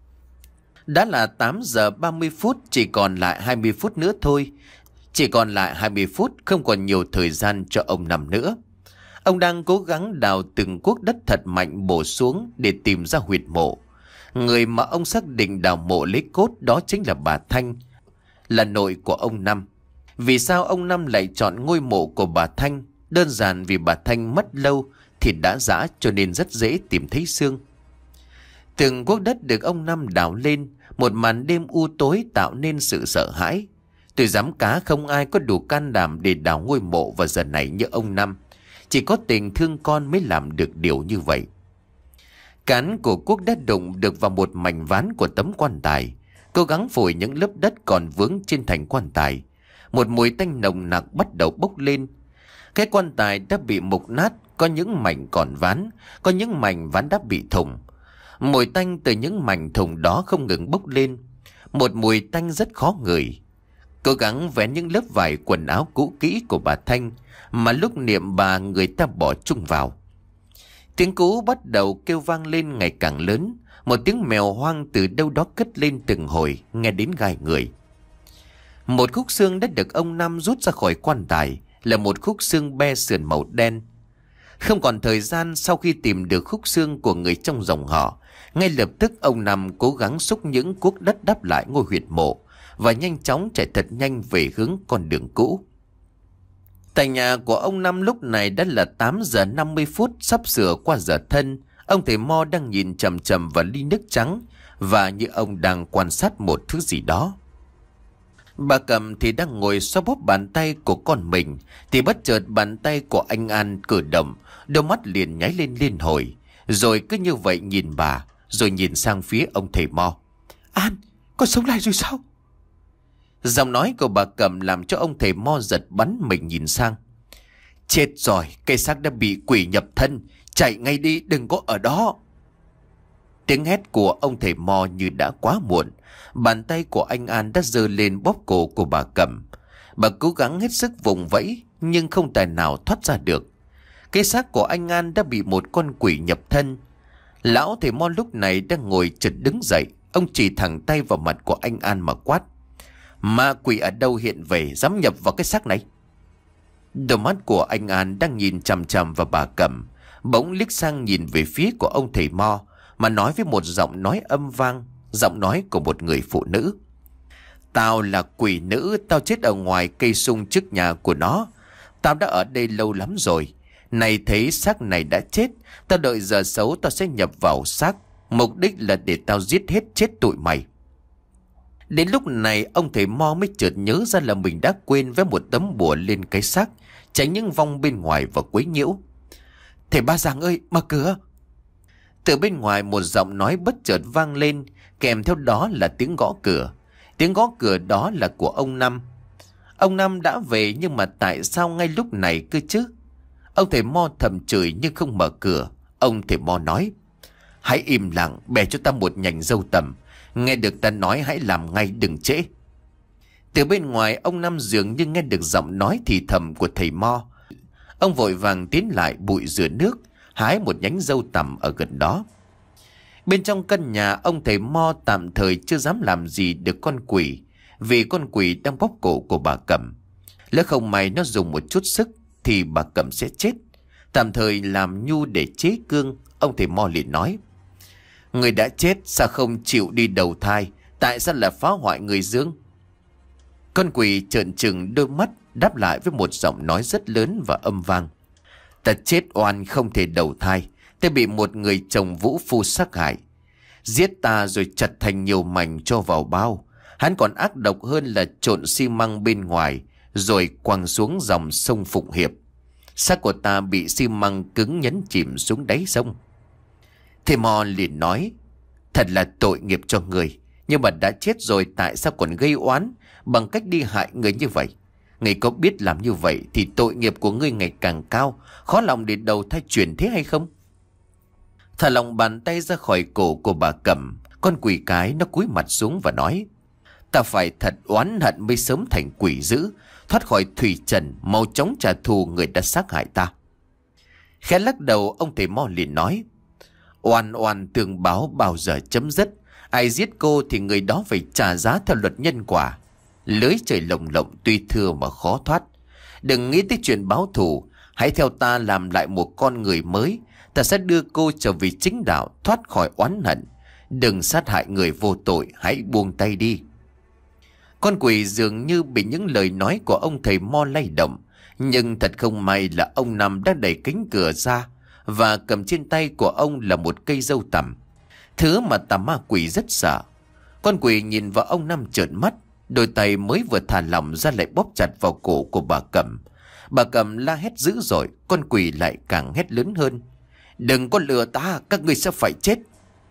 Đã là tám giờ ba mươi phút, chỉ còn lại hai mươi phút nữa thôi. Chỉ còn lại hai mươi phút, không còn nhiều thời gian cho ông Năm nữa. Ông đang cố gắng đào từng cuốc đất thật mạnh bổ xuống để tìm ra huyệt mộ. Người mà ông xác định đào mộ lấy cốt đó chính là bà Thanh, là nội của ông Năm. Vì sao ông Năm lại chọn ngôi mộ của bà Thanh? Đơn giản vì bà Thanh mất lâu thì đã giã, cho nên rất dễ tìm thấy xương. Từng cuốc đất được ông Năm đào lên, một màn đêm u tối tạo nên sự sợ hãi. Tôi dám cá không ai có đủ can đảm để đào ngôi mộ vào giờ này như ông Năm. Chỉ có tình thương con mới làm được điều như vậy. Cán của cuốc đã đụng được vào một mảnh ván của tấm quan tài, cố gắng phủi những lớp đất còn vướng trên thành quan tài. Một mùi tanh nồng nặc bắt đầu bốc lên. Cái quan tài đã bị mục nát, có những mảnh còn ván, có những mảnh ván đã bị thủng. Mùi tanh từ những mảnh thùng đó không ngừng bốc lên. Một mùi tanh rất khó ngửi. Cố gắng vén những lớp vải quần áo cũ kỹ của bà Thanh mà lúc niệm bà người ta bỏ chung vào. Tiếng cú bắt đầu kêu vang lên ngày càng lớn. Một tiếng mèo hoang từ đâu đó cất lên từng hồi, nghe đến gai người. Một khúc xương đã được ông Năm rút ra khỏi quan tài, là một khúc xương be sườn màu đen. Không còn thời gian, sau khi tìm được khúc xương của người trong dòng họ, ngay lập tức ông Năm cố gắng xúc những cuốc đất đắp lại ngôi huyệt mộ và nhanh chóng chạy thật nhanh về hướng con đường cũ. Tại nhà của ông Năm lúc này đã là tám giờ năm mươi phút, sắp sửa qua giờ thân. Ông thầy Mo đang nhìn chằm chằm vào ly nước trắng và như ông đang quan sát một thứ gì đó. Bà Cẩm thì đang ngồi xoa bóp bàn tay của con mình, thì bất chợt bàn tay của anh An cử động, đôi mắt liền nháy lên liên hồi, rồi cứ như vậy nhìn bà, rồi nhìn sang phía ông thầy Mo. An, con sống lại rồi sao? Giọng nói của bà Cẩm làm cho ông thầy Mo giật bắn mình nhìn sang. Chết rồi, cây xác đã bị quỷ nhập thân, chạy ngay đi, đừng có ở đó. Tiếng hét của ông thầy Mo như đã quá muộn. Bàn tay của anh An đã giơ lên bóp cổ của bà Cẩm. Bà cố gắng hết sức vùng vẫy nhưng không tài nào thoát ra được. Cái xác của anh An đã bị một con quỷ nhập thân. Lão thầy Mo lúc này đang ngồi chợt đứng dậy. Ông chỉ thẳng tay vào mặt của anh An mà quát. Ma quỷ ở đâu hiện về, dám nhập vào cái xác này? Đôi mắt của anh An đang nhìn chằm chằm vào bà Cẩm, bỗng liếc sang nhìn về phía của ông thầy Mo mà nói với một giọng nói âm vang, giọng nói của một người phụ nữ. Tao là quỷ nữ, tao chết ở ngoài cây sung trước nhà của nó. Tao đã ở đây lâu lắm rồi. Này thấy xác này đã chết, tao đợi giờ xấu tao sẽ nhập vào xác. Mục đích là để tao giết hết chết tụi mày. Đến lúc này ông thầy Mo mới chợt nhớ ra là mình đã quên với một tấm bùa lên cái xác, tránh những vong bên ngoài và quấy nhiễu. Thầy Ba Giàng ơi, mở cửa! Từ bên ngoài một giọng nói bất chợt vang lên, kèm theo đó là tiếng gõ cửa. Tiếng gõ cửa đó là của ông Năm. Ông Năm đã về nhưng mà tại sao ngay lúc này cơ chứ? Ông thầy Mo thầm chửi nhưng không mở cửa. Ông thầy Mo nói, hãy im lặng, bè cho ta một nhành dâu tằm. Nghe được ta nói hãy làm ngay, đừng trễ. Từ bên ngoài ông Năm dường như nghe được giọng nói thì thầm của thầy Mo. Ông vội vàng tiến lại bụi rửa nước, hái một nhánh dâu tằm ở gần đó. Bên trong căn nhà, ông thầy Mo tạm thời chưa dám làm gì được con quỷ, vì con quỷ đang bóp cổ của bà Cẩm. Lỡ không may nó dùng một chút sức thì bà Cẩm sẽ chết. Tạm thời làm nhu để chế cương, ông thầy Mo liền nói: người đã chết sao không chịu đi đầu thai? Tại sao là phá hoại người dương? Con quỷ trợn trừng đôi mắt, đáp lại với một giọng nói rất lớn và âm vang: ta chết oan không thể đầu thai. Ta bị một người chồng vũ phu sát hại, giết ta rồi chặt thành nhiều mảnh cho vào bao. Hắn còn ác độc hơn là trộn xi măng bên ngoài rồi quăng xuống dòng sông Phụng Hiệp. Xác của ta bị xi măng cứng nhấn chìm xuống đáy sông. Thầy Mo liền nói: thật là tội nghiệp cho người, nhưng mà đã chết rồi tại sao còn gây oán bằng cách đi hại người như vậy? Người có biết làm như vậy thì tội nghiệp của ngươi ngày càng cao, khó lòng để đầu thai chuyển thế hay không? Thả lòng bàn tay ra khỏi cổ của bà Cẩm, con quỷ cái nó cúi mặt xuống và nói: ta phải thật oán hận mới sớm thành quỷ dữ, thoát khỏi thủy trần, mau chóng trả thù người đã sát hại ta. Khẽ lắc đầu, ông thầy Mo liền nói: oan oan tương báo bao giờ chấm dứt. Ai giết cô thì người đó phải trả giá theo luật nhân quả. Lưới trời lồng lộng tuy thưa mà khó thoát. Đừng nghĩ tới chuyện báo thù, hãy theo ta làm lại một con người mới. Ta sẽ đưa cô trở về chính đạo, thoát khỏi oán hận. Đừng sát hại người vô tội, hãy buông tay đi. Con quỷ dường như bị những lời nói của ông thầy Mo lay động. Nhưng thật không may là ông Năm đã đẩy cánh cửa ra, và cầm trên tay của ông là một cây dâu tằm, thứ mà tà ma quỷ rất sợ. Con quỷ nhìn vào ông Năm trợn mắt, đôi tay mới vừa thả lỏng ra lại bóp chặt vào cổ của bà Cẩm. Bà Cẩm la hét dữ dội, con quỷ lại càng hét lớn hơn: đừng có lừa ta, các ngươi sẽ phải chết.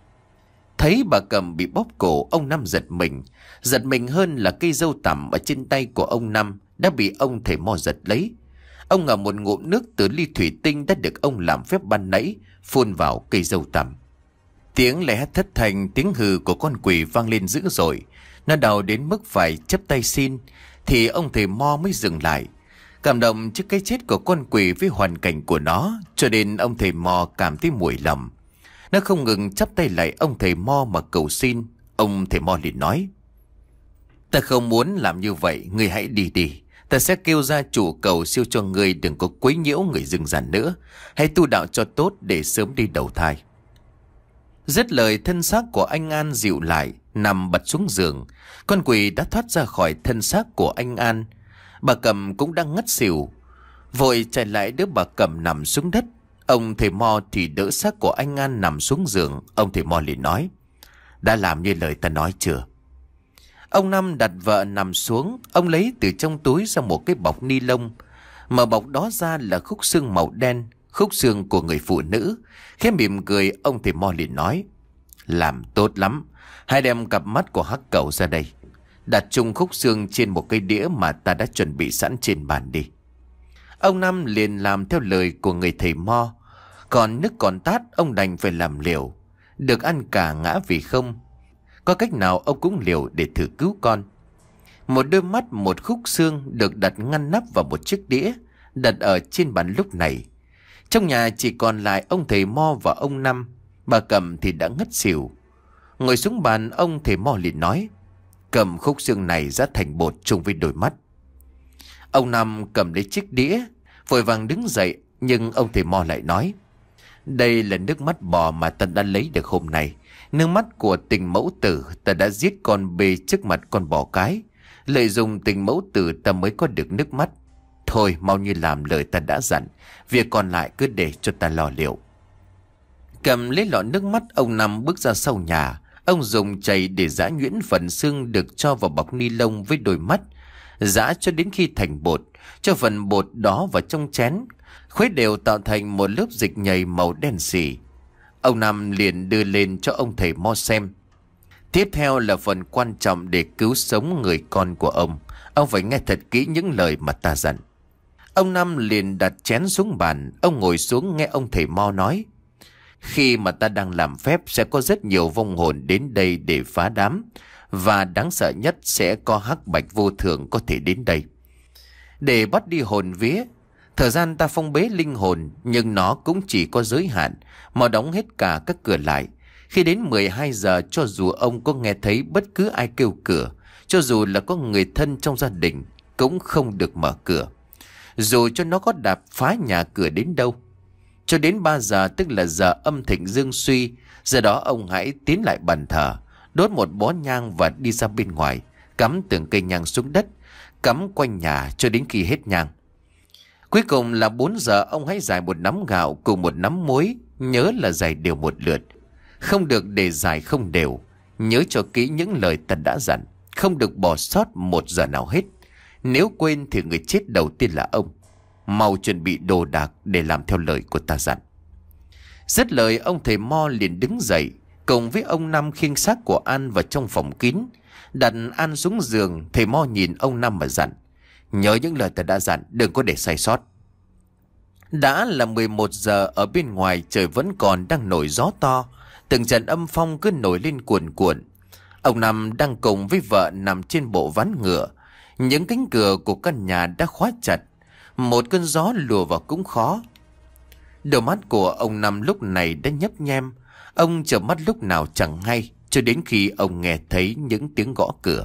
Thấy bà Cẩm bị bóp cổ, ông Năm giật mình. Giật mình hơn là cây dâu tằm ở trên tay của ông Năm đã bị ông thầy Mo giật lấy. Ông ngậm một ngụm nước từ ly thủy tinh đã được ông làm phép ban nãy, phun vào cây dâu tằm. Tiếng lẻ thất thanh, tiếng hừ của con quỷ vang lên dữ dội. Nó đau đến mức phải chấp tay xin, thì ông thầy Mo mới dừng lại. Cảm động trước cái chết của con quỷ với hoàn cảnh của nó, cho nên ông thầy Mo cảm thấy muội lòng. Nó không ngừng chắp tay lại ông thầy Mo mà cầu xin. Ông thầy Mo liền nói: ta không muốn làm như vậy, ngươi hãy đi đi. Ta sẽ kêu gia chủ cầu siêu cho ngươi đừng có quấy nhiễu người dưng dàn nữa. Hãy tu đạo cho tốt để sớm đi đầu thai. Dứt lời, thân xác của anh An dịu lại, nằm bật xuống giường. Con quỷ đã thoát ra khỏi thân xác của anh An. Bà Cẩm cũng đang ngất xỉu, vội chạy lại đứa bà Cẩm nằm xuống đất. Ông thầy Mo thì đỡ xác của anh An nằm xuống giường. Ông thầy Mo liền nói: đã làm như lời ta nói chưa? Ông Năm đặt vợ nằm xuống. Ông lấy từ trong túi ra một cái bọc ni lông. Mở bọc đó ra là khúc xương màu đen, khúc xương của người phụ nữ. Khẽ mỉm cười, ông thầy Mo liền nói: làm tốt lắm. Hãy đem cặp mắt của hắc cẩu ra đây, đặt chung khúc xương trên một cái đĩa mà ta đã chuẩn bị sẵn trên bàn đi. Ông Năm liền làm theo lời của người thầy Mo. Còn nước còn tát, ông đành phải làm liều. Được ăn cả ngã vì không. Có cách nào ông cũng liều để thử cứu con. Một đôi mắt, một khúc xương được đặt ngăn nắp vào một chiếc đĩa, đặt ở trên bàn lúc này. Trong nhà chỉ còn lại ông thầy Mo và ông Năm. Bà Cẩm thì đã ngất xỉu. Ngồi xuống bàn, ông thầy Mo liền nói: cầm khúc xương này ra thành bột chung với đôi mắt. Ông Năm cầm lấy chiếc đĩa, vội vàng đứng dậy. Nhưng ông thầy Mo lại nói: đây là nước mắt bò mà ta đã lấy được hôm nay. Nước mắt của tình mẫu tử. Ta đã giết con bê trước mặt con bò cái. Lợi dụng tình mẫu tử ta mới có được nước mắt. Thôi mau như làm lời ta đã dặn. Việc còn lại cứ để cho ta lo liệu. Cầm lấy lọ nước mắt, ông Năm bước ra sau nhà. Ông dùng chày để giã nhuyễn phần xương được cho vào bọc ni lông với đôi mắt. Giã cho đến khi thành bột. Cho phần bột đó vào trong chén, khuấy đều tạo thành một lớp dịch nhầy màu đen xỉ. Ông Năm liền đưa lên cho ông thầy Mo xem. Tiếp theo là phần quan trọng để cứu sống người con của ông. Ông phải nghe thật kỹ những lời mà ta dặn. Ông Năm liền đặt chén xuống bàn. Ông ngồi xuống nghe ông thầy Mo nói: khi mà ta đang làm phép sẽ có rất nhiều vong hồn đến đây để phá đám. Và đáng sợ nhất sẽ có hắc bạch vô thường có thể đến đây để bắt đi hồn vía. Thời gian ta phong bế linh hồn, nhưng nó cũng chỉ có giới hạn, mà đóng hết cả các cửa lại. Khi đến mười hai giờ, cho dù ông có nghe thấy bất cứ ai kêu cửa, cho dù là có người thân trong gia đình, cũng không được mở cửa, dù cho nó có đạp phá nhà cửa đến đâu. Cho đến ba giờ, tức là giờ âm thịnh dương suy, giờ đó ông hãy tiến lại bàn thờ, đốt một bó nhang và đi ra bên ngoài, cắm từng cây nhang xuống đất, cắm quanh nhà cho đến khi hết nhang. Cuối cùng là bốn giờ, ông hãy rải một nắm gạo cùng một nắm muối, nhớ là rải đều một lượt, không được để rải không đều. Nhớ cho kỹ những lời ta đã dặn, không được bỏ sót một giờ nào hết. Nếu quên thì người chết đầu tiên là ông. Mau chuẩn bị đồ đạc để làm theo lời của ta dặn. Dứt lời, ông thầy Mo liền đứng dậy, cùng với ông Năm khiêng xác của An vào trong phòng kín, đặt An xuống giường. Thầy Mo nhìn ông Năm mà dặn: nhớ những lời ta đã dặn, đừng có để sai sót. Đã là mười một giờ, ở bên ngoài trời vẫn còn đang nổi gió to, từng trận âm phong cứ nổi lên cuồn cuộn. Ông Năm đang cùng với vợ nằm trên bộ ván ngựa. Những cánh cửa của căn nhà đã khóa chặt, một cơn gió lùa vào cũng khó. Đôi mắt của ông Năm lúc này đã nhấp nhem. Ông chợp mắt lúc nào chẳng hay, cho đến khi ông nghe thấy những tiếng gõ cửa.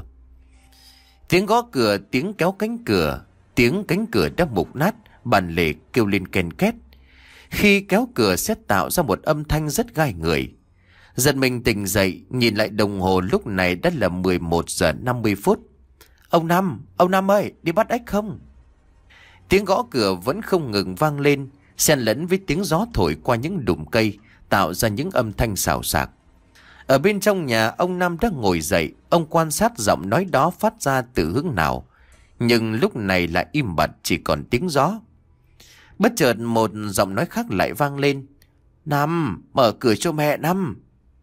Tiếng gõ cửa, tiếng kéo cánh cửa, tiếng cánh cửa đã mục nát, bàn lề kêu lên ken két. Khi kéo cửa sẽ tạo ra một âm thanh rất gai người. Giật mình tỉnh dậy, nhìn lại đồng hồ, lúc này đã là mười một giờ năm mươi phút. Ông Năm, ông Năm ơi, đi bắt ếch không? Tiếng gõ cửa vẫn không ngừng vang lên, xen lẫn với tiếng gió thổi qua những đùm cây, tạo ra những âm thanh xào xạc. Ở bên trong nhà, ông Năm đã ngồi dậy. Ông quan sát giọng nói đó phát ra từ hướng nào, nhưng lúc này lại im bặt, chỉ còn tiếng gió. Bất chợt một giọng nói khác lại vang lên: Năm, mở cửa cho mẹ Năm.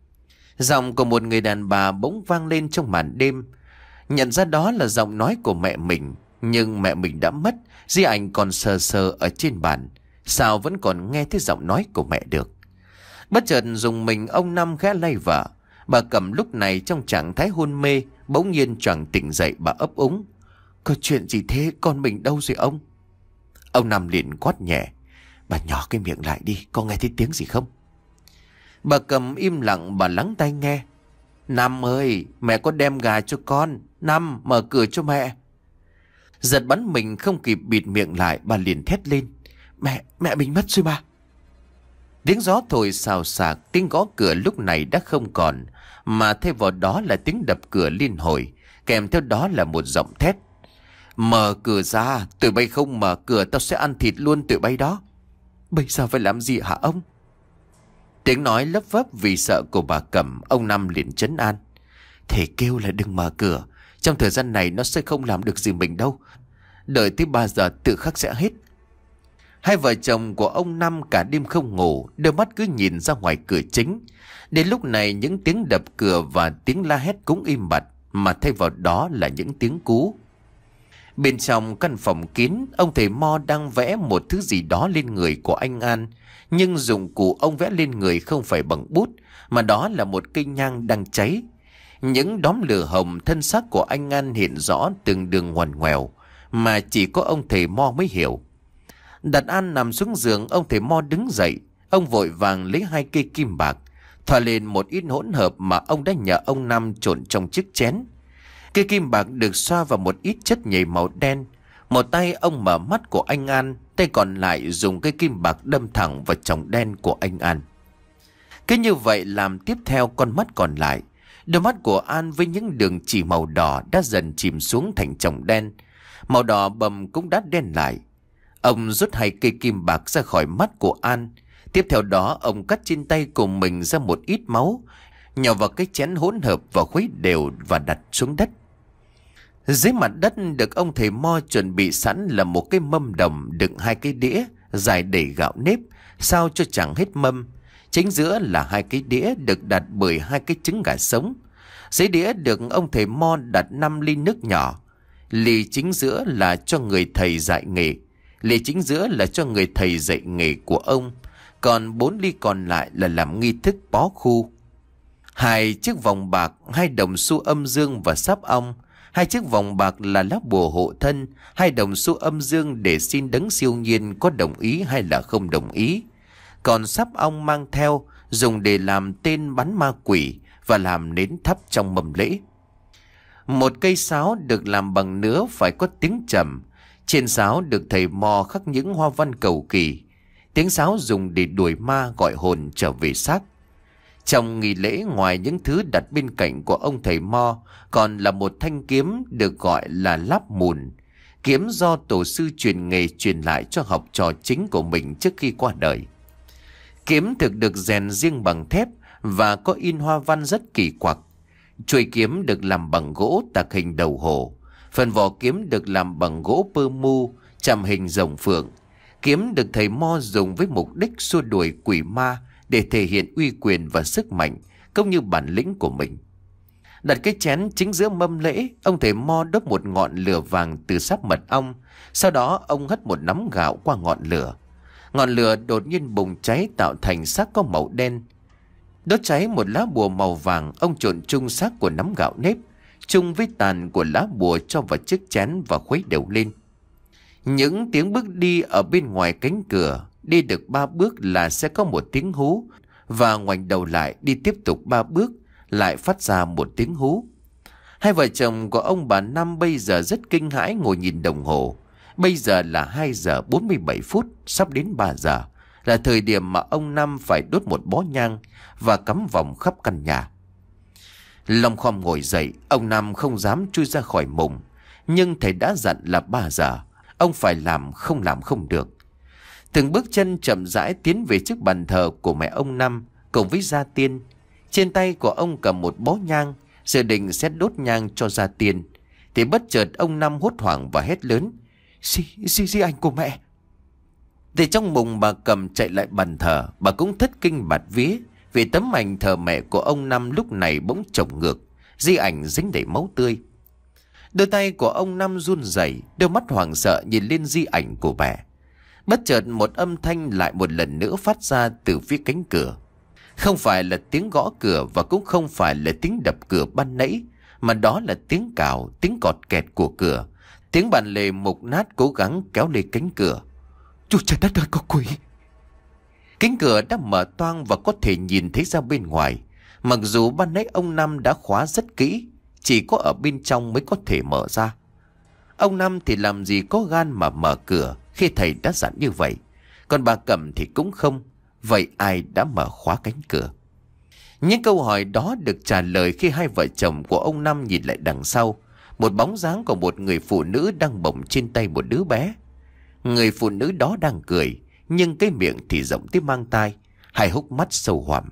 Giọng của một người đàn bà bỗng vang lên trong màn đêm. Nhận ra đó là giọng nói của mẹ mình, nhưng mẹ mình đã mất, di ảnh còn sờ sờ ở trên bàn, sao vẫn còn nghe thấy giọng nói của mẹ được. Bất chợt dùng mình, ông Năm khẽ lay vợ. Bà Cẩm lúc này trong trạng thái hôn mê, bỗng nhiên choàng tỉnh dậy, bà ấp úng: Có chuyện gì thế, con mình đâu rồi ông? Ông Năm liền quát nhẹ: Bà nhỏ cái miệng lại đi, có nghe thấy tiếng gì không? Bà Cẩm im lặng, bà lắng tai nghe. Năm ơi, mẹ có đem gà cho con. Năm, mở cửa cho mẹ. Giật bắn mình không kịp bịt miệng lại, bà liền thét lên: Mẹ, mẹ mình mất rồi bà. Tiếng gió thổi xào xạc, tiếng gõ cửa lúc này đã không còn, mà thay vào đó là tiếng đập cửa liên hồi, kèm theo đó là một giọng thét: Mở cửa ra, tụi bay không mở cửa tao sẽ ăn thịt luôn tụi bay đó. Bây giờ phải làm gì hả ông? Tiếng nói lấp vấp vì sợ của bà Cẩm. Ông Năm liền trấn an: Thầy kêu là đừng mở cửa, trong thời gian này nó sẽ không làm được gì mình đâu, đợi tới ba giờ tự khắc sẽ hết. Hai vợ chồng của ông Năm cả đêm không ngủ, đôi mắt cứ nhìn ra ngoài cửa chính. Đến lúc này những tiếng đập cửa và tiếng la hét cũng im bặt, mà thay vào đó là những tiếng cú. Bên trong căn phòng kín, ông thầy Mo đang vẽ một thứ gì đó lên người của anh An. Nhưng dụng cụ ông vẽ lên người không phải bằng bút, mà đó là một cây nhang đang cháy. Những đốm lửa hồng, thân xác của anh An hiện rõ từng đường ngoằn ngoèo, mà chỉ có ông thầy Mo mới hiểu. Đặt An nằm xuống giường, ông thầy Mo đứng dậy. Ông vội vàng lấy hai cây kim bạc, thoa lên một ít hỗn hợp mà ông đã nhờ ông Năm trộn trong chiếc chén. Cây kim bạc được xoa vào một ít chất nhầy màu đen. Một tay ông mở mắt của anh An, tay còn lại dùng cây kim bạc đâm thẳng vào tròng đen của anh An. Cứ như vậy làm tiếp theo con mắt còn lại. Đôi mắt của An với những đường chỉ màu đỏ đã dần chìm xuống thành tròng đen. Màu đỏ bầm cũng đã đen lại. Ông rút hai cây kim bạc ra khỏi mắt của An. Tiếp theo đó ông cắt trên tay của mình ra một ít máu, nhỏ vào cái chén hỗn hợp và khuấy đều và đặt xuống đất. Dưới mặt đất được ông thầy Mo chuẩn bị sẵn là một cái mâm đồng đựng hai cái đĩa dài đầy gạo nếp, sao cho chẳng hết mâm. Chính giữa là hai cái đĩa được đặt bởi hai cái trứng gà sống. Dưới đĩa được ông thầy Mo đặt năm ly nước nhỏ. Ly chính giữa là cho người thầy dạy nghề, ly chính giữa là cho người thầy dạy nghề của ông, còn bốn ly còn lại là làm nghi thức bó khu. Hai chiếc vòng bạc, hai đồng xu âm dương và sáp ong, Hai chiếc vòng bạc là lá bùa hộ thân, hai đồng xu âm dương để xin đấng siêu nhiên có đồng ý hay là không đồng ý. Còn sáp ong mang theo dùng để làm tên bắn ma quỷ và làm nến thắp trong mâm lễ. Một cây sáo được làm bằng nứa phải có tiếng trầm. Trên sáo được thầy Mo khắc những hoa văn cầu kỳ. Tiếng sáo dùng để đuổi ma gọi hồn trở về xác. Trong nghi lễ, ngoài những thứ đặt bên cạnh của ông thầy Mo, còn là một thanh kiếm được gọi là láp mùn. Kiếm do tổ sư truyền nghề truyền lại cho học trò chính của mình trước khi qua đời. Kiếm thực được rèn riêng bằng thép và có in hoa văn rất kỳ quặc. Chuôi kiếm được làm bằng gỗ tạc hình đầu hổ. Phần vỏ kiếm được làm bằng gỗ pơ mu chạm hình rồng phượng. Kiếm được thầy Mo dùng với mục đích xua đuổi quỷ ma để thể hiện uy quyền và sức mạnh cũng như bản lĩnh của mình. Đặt cái chén chính giữa mâm lễ, ông thầy Mo đốt một ngọn lửa vàng từ sáp mật ong. Sau đó ông hất một nắm gạo qua ngọn lửa. Ngọn lửa đột nhiên bùng cháy tạo thành xác có màu đen. Đốt cháy một lá bùa màu vàng, ông trộn chung xác của nắm gạo nếp chung với tàn của lá bùa cho vào chiếc chén và khuấy đều lên. Những tiếng bước đi ở bên ngoài cánh cửa. Đi được ba bước là sẽ có một tiếng hú, và ngoảnh đầu lại đi tiếp tục ba bước lại phát ra một tiếng hú. Hai vợ chồng của ông bà Năm bây giờ rất kinh hãi ngồi nhìn đồng hồ. Bây giờ là hai giờ bốn mươi bảy phút, sắp đến ba giờ, là thời điểm mà ông Năm phải đốt một bó nhang và cắm vòng khắp căn nhà. Long khom ngồi dậy, ông Năm không dám chui ra khỏi mùng, nhưng thầy đã dặn là ba giờ, ông phải làm, không làm không được. Từng bước chân chậm rãi tiến về trước bàn thờ của mẹ ông Năm cùng với gia tiên. Trên tay của ông cầm một bó nhang, dự định sẽ đốt nhang cho gia tiên, thì bất chợt ông Năm hốt hoảng và hét lớn: Di, di, di ảnh của mẹ. Thì trong mùng bà Cầm chạy lại bàn thờ, bà cũng thất kinh bạt vía vì tấm ảnh thờ mẹ của ông Năm lúc này bỗng chồng ngược, di ảnh dính đầy máu tươi. Đôi tay của ông Năm run rẩy, đôi mắt hoảng sợ nhìn lên di ảnh của mẹ. Bất chợt một âm thanh lại một lần nữa phát ra từ phía cánh cửa. Không phải là tiếng gõ cửa và cũng không phải là tiếng đập cửa ban nãy, mà đó là tiếng cào, tiếng cọt kẹt của cửa, tiếng bàn lề mục nát cố gắng kéo lên cánh cửa. Chúa trời đất ơi, có quỷ! Cánh cửa đã mở toang và có thể nhìn thấy ra bên ngoài. Mặc dù ban nãy ông Năm đã khóa rất kỹ, chỉ có ở bên trong mới có thể mở ra. Ông Năm thì làm gì có gan mà mở cửa khi thầy đã dặn như vậy. Còn bà Cẩm thì cũng không. Vậy ai đã mở khóa cánh cửa? Những câu hỏi đó được trả lời khi hai vợ chồng của ông Năm nhìn lại đằng sau. Một bóng dáng của một người phụ nữ đang bồng trên tay một đứa bé. Người phụ nữ đó đang cười, nhưng cái miệng thì rộng tới mang tai, hai hốc mắt sâu hoắm.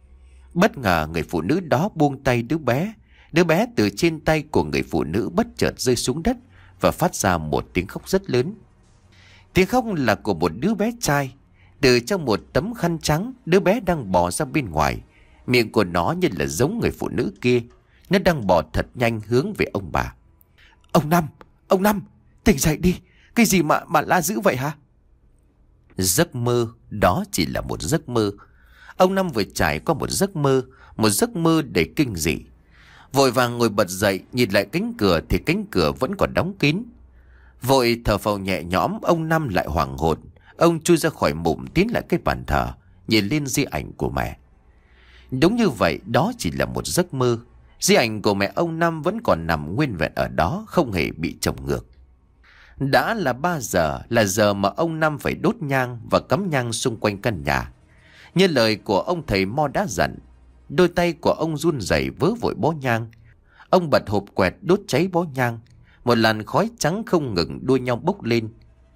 Bất ngờ người phụ nữ đó buông tay đứa bé. Đứa bé từ trên tay của người phụ nữ bất chợt rơi xuống đất và phát ra một tiếng khóc rất lớn. Tiếng khóc là của một đứa bé trai. Từ trong một tấm khăn trắng, đứa bé đang bò ra bên ngoài. Miệng của nó như là giống người phụ nữ kia. Nó đang bò thật nhanh hướng về ông bà. Ông Năm, ông Năm, tỉnh dậy đi. Cái gì mà mà la dữ vậy hả? Giấc mơ, đó chỉ là một giấc mơ. Ông Năm vừa trải qua một giấc mơ, một giấc mơ đầy kinh dị. Vội vàng ngồi bật dậy, nhìn lại cánh cửa thì cánh cửa vẫn còn đóng kín. Vội thở phào nhẹ nhõm, ông Năm lại hoảng hồn. Ông chui ra khỏi mụn tiến lại cái bàn thờ, nhìn lên di ảnh của mẹ. Đúng như vậy, đó chỉ là một giấc mơ. Di ảnh của mẹ ông Năm vẫn còn nằm nguyên vẹn ở đó, không hề bị chồng ngược. Đã là ba giờ, là giờ mà ông Năm phải đốt nhang và cắm nhang xung quanh căn nhà. Như lời của ông thầy Mo đã dặn, đôi tay của ông run rẩy vớ vội bó nhang. Ông bật hộp quẹt đốt cháy bó nhang. Một làn khói trắng không ngừng đua nhau bốc lên.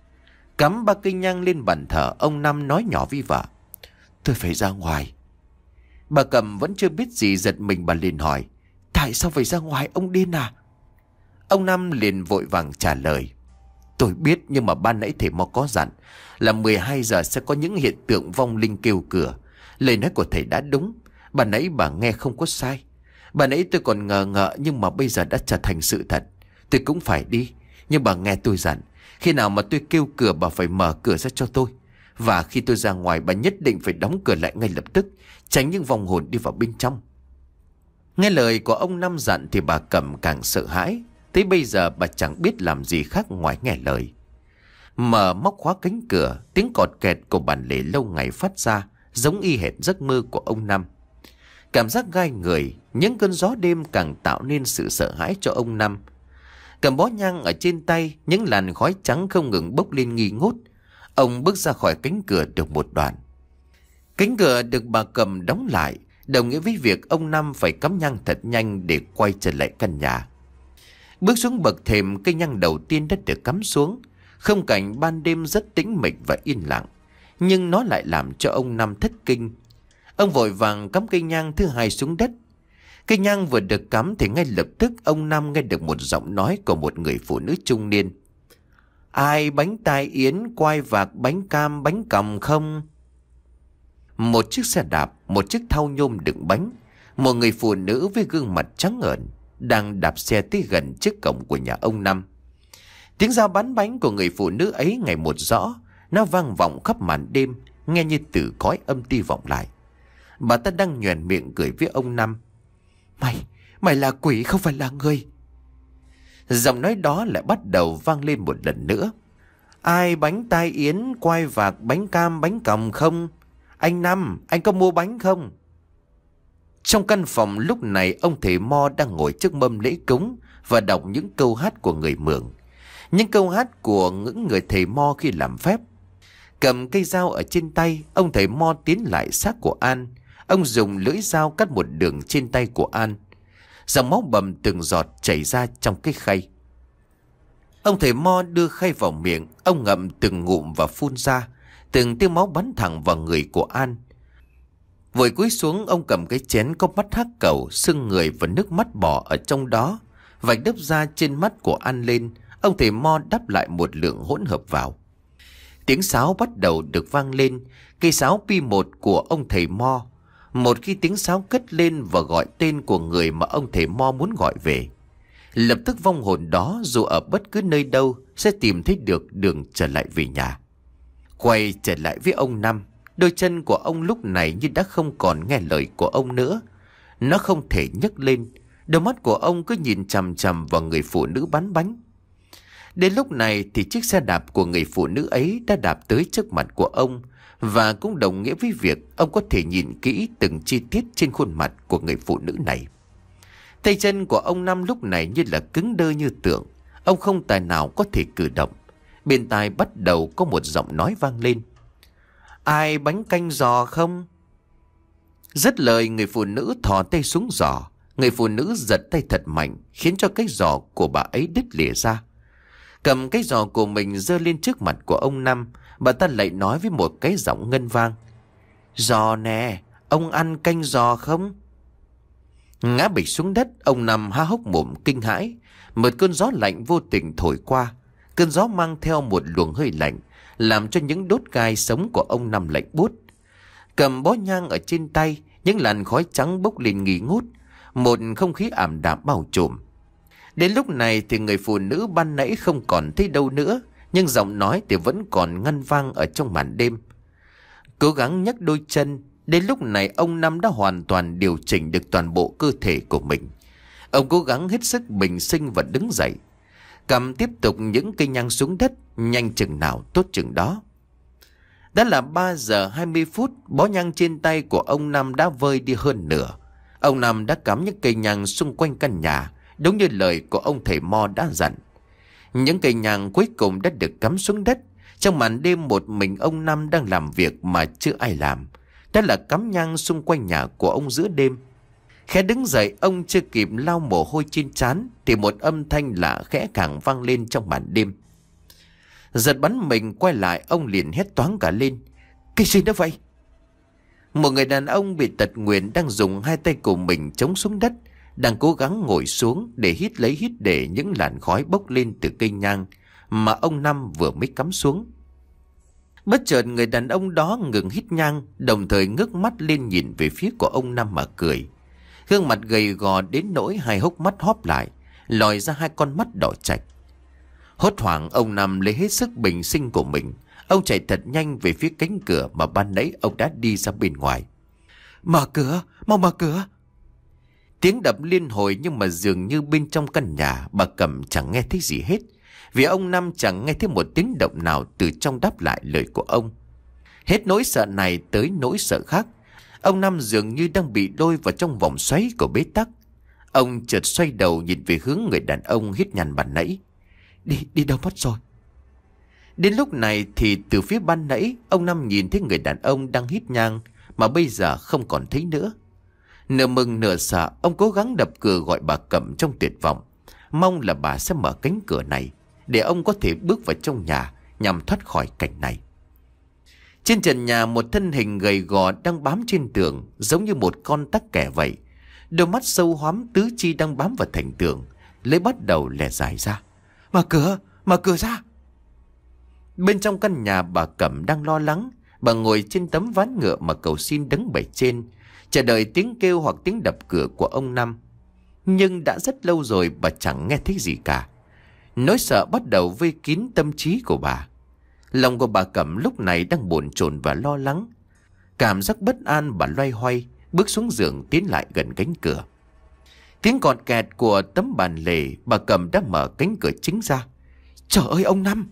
Cắm ba cây nhang lên bàn thờ, ông Năm nói nhỏ với vợ: Tôi phải ra ngoài. Bà Cầm vẫn chưa biết gì, giật mình bà liền hỏi: Tại sao phải ra ngoài, ông điên à? Ông Năm liền vội vàng trả lời: Tôi biết, nhưng mà ban nãy thầy Mo có dặn là mười hai giờ sẽ có những hiện tượng vong linh kêu cửa. Lời nói của thầy đã đúng. Ban nãy bà nghe không có sai. Ban nãy tôi còn ngờ ngợ, nhưng mà bây giờ đã trở thành sự thật. Tôi cũng phải đi, nhưng bà nghe tôi dặn, khi nào mà tôi kêu cửa bà phải mở cửa ra cho tôi. Và khi tôi ra ngoài, bà nhất định phải đóng cửa lại ngay lập tức, tránh những vong hồn đi vào bên trong. Nghe lời của ông Năm dặn thì bà Cẩm càng sợ hãi. Thế bây giờ bà chẳng biết làm gì khác ngoài nghe lời. Mở móc khóa cánh cửa, tiếng cọt kẹt của bản lề lâu ngày phát ra, giống y hệt giấc mơ của ông Năm. Cảm giác gai người, những cơn gió đêm càng tạo nên sự sợ hãi cho ông Năm. Cầm bó nhang ở trên tay, những làn khói trắng không ngừng bốc lên nghi ngút. Ông bước ra khỏi cánh cửa được một đoạn. Cánh cửa được bà Cầm đóng lại, đồng nghĩa với việc ông Năm phải cắm nhang thật nhanh để quay trở lại căn nhà. Bước xuống bậc thềm, cây nhang đầu tiên đã được cắm xuống. Không cảnh ban đêm rất tĩnh mịch và yên lặng, nhưng nó lại làm cho ông Năm thất kinh. Ông vội vàng cắm cây nhang thứ hai xuống đất. Cây nhang vừa được cắm thì ngay lập tức ông Năm nghe được một giọng nói của một người phụ nữ trung niên. Ai bánh tai yến, quai vạc, bánh cam, bánh còng không? Một chiếc xe đạp, một chiếc thau nhôm đựng bánh, một người phụ nữ với gương mặt trắng ợn đang đạp xe tới gần trước cổng của nhà ông Năm. Tiếng rao bán bánh của người phụ nữ ấy ngày một rõ, nó vang vọng khắp màn đêm, nghe như từ cõi âm ti vọng lại. Bà ta đang nhoẻn miệng cười với ông Năm. Mày, mày là quỷ không phải là người. Giọng nói đó lại bắt đầu vang lên một lần nữa. Ai bánh tai yến, quai vạc, bánh cam, bánh còng không? Anh Năm, anh có mua bánh không? Trong căn phòng lúc này ông thầy Mo đang ngồi trước mâm lễ cúng và đọc những câu hát của người Mường. Những câu hát của những người thầy Mo khi làm phép. Cầm cây dao ở trên tay, ông thầy Mo tiến lại xác của An. Ông dùng lưỡi dao cắt một đường trên tay của An. Dòng máu bầm từng giọt chảy ra trong cái khay. Ông thầy Mo đưa khay vào miệng, ông ngậm từng ngụm và phun ra. Từng tia máu bắn thẳng vào người của An. Vội cúi xuống, ông cầm cái chén có mắt hắc cầu, sưng người và nước mắt bò ở trong đó, vạch đớp ra trên mắt của An lên. Ông thầy Mo đắp lại một lượng hỗn hợp vào. Tiếng sáo bắt đầu được vang lên, cây sáo pi một của ông thầy Mo. Một khi tiếng sáo cất lên và gọi tên của người mà ông thầy Mo muốn gọi về, lập tức vong hồn đó dù ở bất cứ nơi đâu sẽ tìm thấy được đường trở lại về nhà. Quay trở lại với ông Năm, đôi chân của ông lúc này như đã không còn nghe lời của ông nữa. Nó không thể nhấc lên, đôi mắt của ông cứ nhìn chằm chằm vào người phụ nữ bán bánh. Đến lúc này thì chiếc xe đạp của người phụ nữ ấy đã đạp tới trước mặt của ông, và cũng đồng nghĩa với việc ông có thể nhìn kỹ từng chi tiết trên khuôn mặt của người phụ nữ này. Tay chân của ông Năm lúc này như là cứng đơ như tượng, ông không tài nào có thể cử động. Bên tai bắt đầu có một giọng nói vang lên. Ai bánh canh giò không? Dứt lời, người phụ nữ thò tay xuống giò. Người phụ nữ giật tay thật mạnh, khiến cho cái giò của bà ấy đứt lìa ra. Cầm cái giò của mình giơ lên trước mặt của ông Năm, bà ta lại nói với một cái giọng ngân vang. Giò nè, ông ăn canh giò không? Ngã bịch xuống đất, ông Năm há hốc mồm kinh hãi. Một cơn gió lạnh vô tình thổi qua. Cơn gió mang theo một luồng hơi lạnh, làm cho những đốt gai sống của ông Năm lạnh buốt. Cầm bó nhang ở trên tay, những làn khói trắng bốc lên nghi ngút. Một không khí ảm đạm bao trùm. Đến lúc này thì người phụ nữ ban nãy không còn thấy đâu nữa, nhưng giọng nói thì vẫn còn ngân vang ở trong màn đêm. Cố gắng nhấc đôi chân. Đến lúc này ông Năm đã hoàn toàn điều chỉnh được toàn bộ cơ thể của mình. Ông cố gắng hết sức bình sinh và đứng dậy. Cầm tiếp tục những cây nhang xuống đất, nhanh chừng nào tốt chừng đó. Đã là ba giờ hai mươi phút, bó nhang trên tay của ông Năm đã vơi đi hơn nửa. Ông Năm đã cắm những cây nhang xung quanh căn nhà, đúng như lời của ông thầy Mo đã dặn. Những cây nhang cuối cùng đã được cắm xuống đất. Trong màn đêm một mình ông Năm đang làm việc mà chưa ai làm, đó là cắm nhang xung quanh nhà của ông giữa đêm. Khẽ đứng dậy, ông chưa kịp lau mồ hôi trên trán thì một âm thanh lạ khẽ càng vang lên trong màn đêm. Giật bắn mình quay lại, ông liền hét toáng cả lên. Cái gì đó vậy? Một người đàn ông bị tật nguyền đang dùng hai tay của mình chống xuống đất, đang cố gắng ngồi xuống để hít lấy hít để những làn khói bốc lên từ cây nhang mà ông Năm vừa mới cắm xuống. Bất chợt người đàn ông đó ngừng hít nhang, đồng thời ngước mắt lên nhìn về phía của ông Năm mà cười. Gương mặt gầy gò đến nỗi hai hốc mắt hóp lại, lòi ra hai con mắt đỏ chạch. Hốt hoảng, ông Năm lấy hết sức bình sinh của mình. Ông chạy thật nhanh về phía cánh cửa mà ban nãy ông đã đi ra bên ngoài. Mở cửa, mau mở cửa. Tiếng đập liên hồi nhưng mà dường như bên trong căn nhà bà Cẩm chẳng nghe thấy gì hết. Vì ông Năm chẳng nghe thấy một tiếng động nào từ trong đáp lại lời của ông. Hết nỗi sợ này tới nỗi sợ khác. Ông Năm dường như đang bị đôi vào trong vòng xoáy của bế tắc. Ông chợt xoay đầu nhìn về hướng người đàn ông hít nhăn ban nãy. Đi, đi đâu mất rồi? Đến lúc này thì từ phía ban nãy ông Năm nhìn thấy người đàn ông đang hít nhang mà bây giờ không còn thấy nữa. Nửa mừng nửa sợ, ông cố gắng đập cửa gọi bà Cẩm trong tuyệt vọng, mong là bà sẽ mở cánh cửa này để ông có thể bước vào trong nhà nhằm thoát khỏi cảnh này. Trên trần nhà một thân hình gầy gò đang bám trên tường giống như một con tắc kè vậy. Đôi mắt sâu hoắm tứ chi đang bám vào thành tường, lấy bắt đầu lè dài ra. Mở cửa, mở cửa ra. Bên trong căn nhà bà Cẩm đang lo lắng. Bà ngồi trên tấm ván ngựa mà cầu xin đứng bề trên, chờ đợi tiếng kêu hoặc tiếng đập cửa của ông Năm. Nhưng đã rất lâu rồi bà chẳng nghe thấy gì cả. Nỗi sợ bắt đầu vây kín tâm trí của bà. Lòng của bà Cẩm lúc này đang bồn chồn và lo lắng. Cảm giác bất an, bà loay hoay bước xuống giường tiến lại gần cánh cửa. Tiếng cọt kẹt của tấm bàn lề, bà Cẩm đã mở cánh cửa chính ra. Trời ơi ông Năm!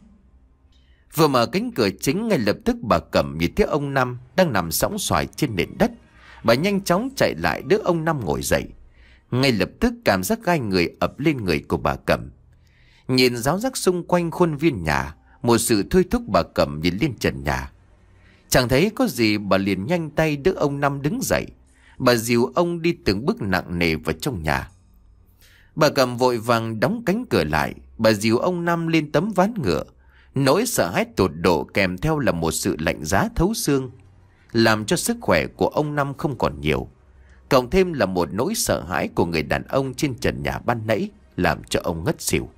Vừa mở cánh cửa chính, ngay lập tức bà Cẩm nhìn thấy ông Năm đang nằm sõng soài trên nền đất. Bà nhanh chóng chạy lại đỡ ông Năm ngồi dậy. Ngay lập tức cảm giác gai người ập lên người của bà Cẩm. Nhìn ráo rác xung quanh khuôn viên nhà, một sự thôi thúc bà Cẩm nhìn lên trần nhà. Chẳng thấy có gì, bà liền nhanh tay đỡ ông Năm đứng dậy. Bà dìu ông đi từng bước nặng nề vào trong nhà. Bà Cẩm vội vàng đóng cánh cửa lại. Bà dìu ông Năm lên tấm ván ngựa. Nỗi sợ hãi tột độ kèm theo là một sự lạnh giá thấu xương, làm cho sức khỏe của ông Năm không còn nhiều. Cộng thêm là một nỗi sợ hãi của người đàn ông trên trần nhà ban nãy, làm cho ông ngất xỉu.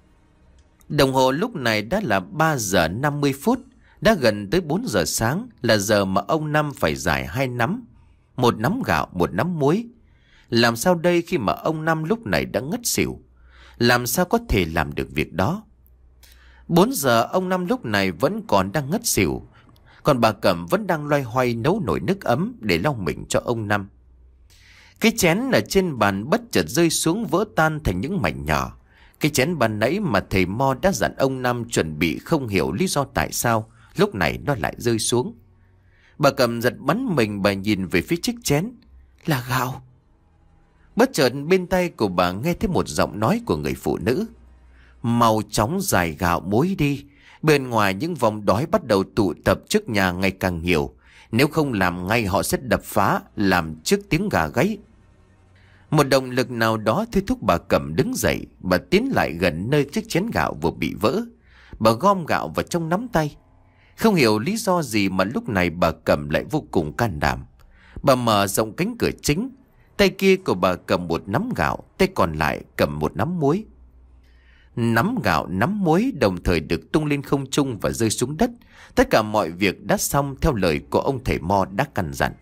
Đồng hồ lúc này đã là ba giờ năm mươi phút. Đã gần tới bốn giờ sáng, là giờ mà ông Năm phải giải hai nắm. Một nắm gạo, một nắm muối. Làm sao đây khi mà ông Năm lúc này đã ngất xỉu? Làm sao có thể làm được việc đó? Bốn giờ ông Năm lúc này vẫn còn đang ngất xỉu. Còn bà Cẩm vẫn đang loay hoay nấu nồi nước ấm để lau mình cho ông Năm. Cái chén ở trên bàn bất chợt rơi xuống, vỡ tan thành những mảnh nhỏ. Cái chén ban nãy mà thầy Mo đã dặn ông Năm chuẩn bị, không hiểu lý do tại sao lúc này nó lại rơi xuống. Bà Cẩm giật bắn mình, bà nhìn về phía chiếc chén. Là gạo. Bất chợt bên tay của bà nghe thấy một giọng nói của người phụ nữ. Mau chóng giải gạo muối đi. Bên ngoài những vòng đói bắt đầu tụ tập trước nhà ngày càng nhiều. Nếu không làm ngay họ sẽ đập phá, làm trước tiếng gà gáy. Một động lực nào đó thôi thúc bà Cẩm đứng dậy. Bà tiến lại gần nơi chiếc chén gạo vừa bị vỡ. Bà gom gạo vào trong nắm tay. Không hiểu lý do gì mà lúc này bà Cẩm lại vô cùng can đảm. Bà mở rộng cánh cửa chính. Tay kia của bà cầm một nắm gạo, tay còn lại cầm một nắm muối. Nắm gạo, nắm muối đồng thời được tung lên không trung và rơi xuống đất. Tất cả mọi việc đã xong theo lời của ông thầy Mo đã căn dặn.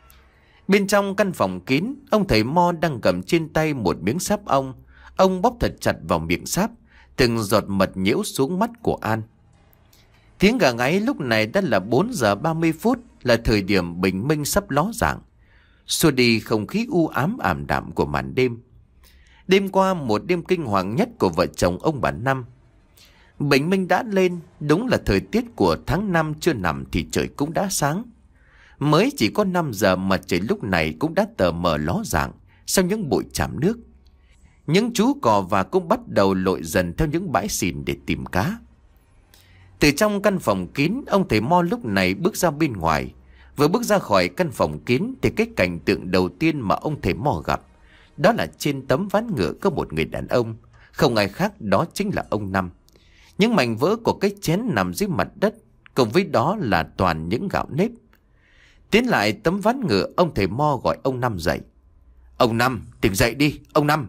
Bên trong căn phòng kín, ông thầy Mo đang cầm trên tay một miếng sáp ong. Ông bóp thật chặt vào miệng sáp, từng giọt mật nhiễu xuống mắt của An. Tiếng gà gáy lúc này đã là bốn giờ ba mươi phút, là thời điểm bình minh sắp ló dạng, xua đi không khí u ám ảm đạm của màn đêm. Đêm qua một đêm kinh hoàng nhất của vợ chồng ông bà Năm. Bình minh đã lên, đúng là thời tiết của tháng năm chưa nằm thì trời cũng đã sáng. Mới chỉ có năm giờ mà trời lúc này cũng đã tờ mờ ló dạng sau những bụi tràm nước. Những chú cò và cũng bắt đầu lội dần theo những bãi xìn để tìm cá. Từ trong căn phòng kín, ông thầy Mo lúc này bước ra bên ngoài. Vừa bước ra khỏi căn phòng kín thì cái cảnh tượng đầu tiên mà ông thầy Mo gặp, đó là trên tấm ván ngựa có một người đàn ông. Không ai khác, đó chính là ông Năm. Những mảnh vỡ của cái chén nằm dưới mặt đất, cùng với đó là toàn những gạo nếp. Tiến lại tấm ván ngựa, ông thầy Mo gọi ông Năm dậy. Ông Năm, tỉnh dậy đi, ông Năm.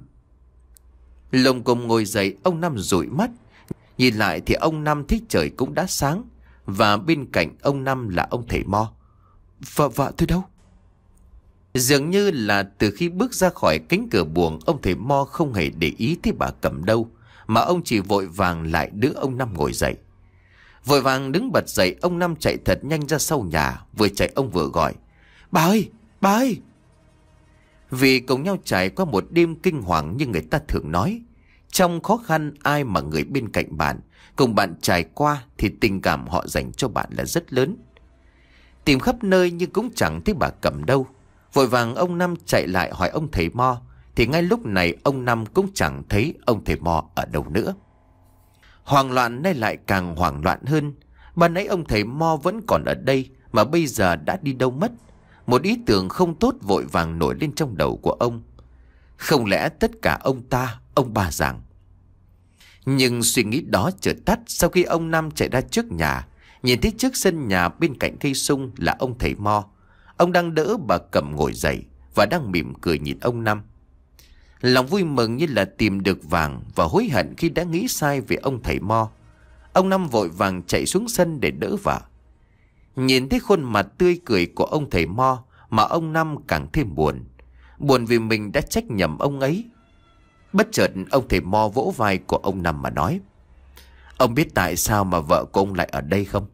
Lồng cùng ngồi dậy, ông Năm dụi mắt. Nhìn lại thì ông Năm thấy trời cũng đã sáng. Và bên cạnh ông Năm là ông thầy Mo. Vợ vợ tôi đâu? Dường như là từ khi bước ra khỏi cánh cửa buồng, ông thầy Mo không hề để ý thấy bà Cẩm đâu, mà ông chỉ vội vàng lại đỡ ông Năm ngồi dậy. Vội vàng đứng bật dậy, ông Năm chạy thật nhanh ra sau nhà. Vừa chạy ông vừa gọi: Bà ơi, bà ơi! Vì cùng nhau trải qua một đêm kinh hoàng như người ta thường nói. Trong khó khăn ai mà người bên cạnh bạn, cùng bạn trải qua thì tình cảm họ dành cho bạn là rất lớn. Tìm khắp nơi nhưng cũng chẳng thấy bà Cẩm đâu. Vội vàng ông Năm chạy lại hỏi ông thầy Mo, thì ngay lúc này ông Năm cũng chẳng thấy ông thầy Mo ở đâu nữa. Hoảng loạn nay lại càng hoảng loạn hơn. Ban nãy ông thầy Mo vẫn còn ở đây mà bây giờ đã đi đâu mất. Một ý tưởng không tốt vội vàng nổi lên trong đầu của ông. Không lẽ tất cả ông ta, ông bà Giàng? Nhưng suy nghĩ đó chợt tắt sau khi ông Năm chạy ra trước nhà, nhìn thấy trước sân nhà bên cạnh cây sung là ông thầy Mo. Ông đang đỡ bà Cẩm ngồi dậy và đang mỉm cười nhìn ông Năm. Lòng vui mừng như là tìm được vàng và hối hận khi đã nghĩ sai về ông thầy Mo. Ông Năm vội vàng chạy xuống sân để đỡ vợ. Nhìn thấy khuôn mặt tươi cười của ông thầy Mo mà ông Năm càng thêm buồn. Buồn vì mình đã trách nhầm ông ấy. Bất chợt ông thầy Mo vỗ vai của ông Năm mà nói: Ông biết tại sao mà vợ của ông lại ở đây không?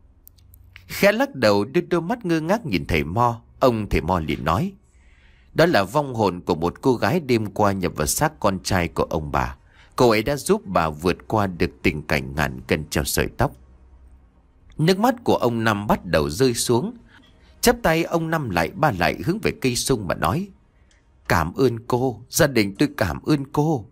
Khẽ lắc đầu đưa đôi mắt ngơ ngác nhìn thầy Mo, ông thầy Mo liền nói: Đó là vong hồn của một cô gái đêm qua nhập vào xác con trai của ông bà. Cô ấy đã giúp bà vượt qua được tình cảnh ngàn cân treo sợi tóc. Nước mắt của ông Năm bắt đầu rơi xuống. Chắp tay ông Năm lại ba lại hướng về cây sung mà nói: Cảm ơn cô, gia đình tôi cảm ơn cô.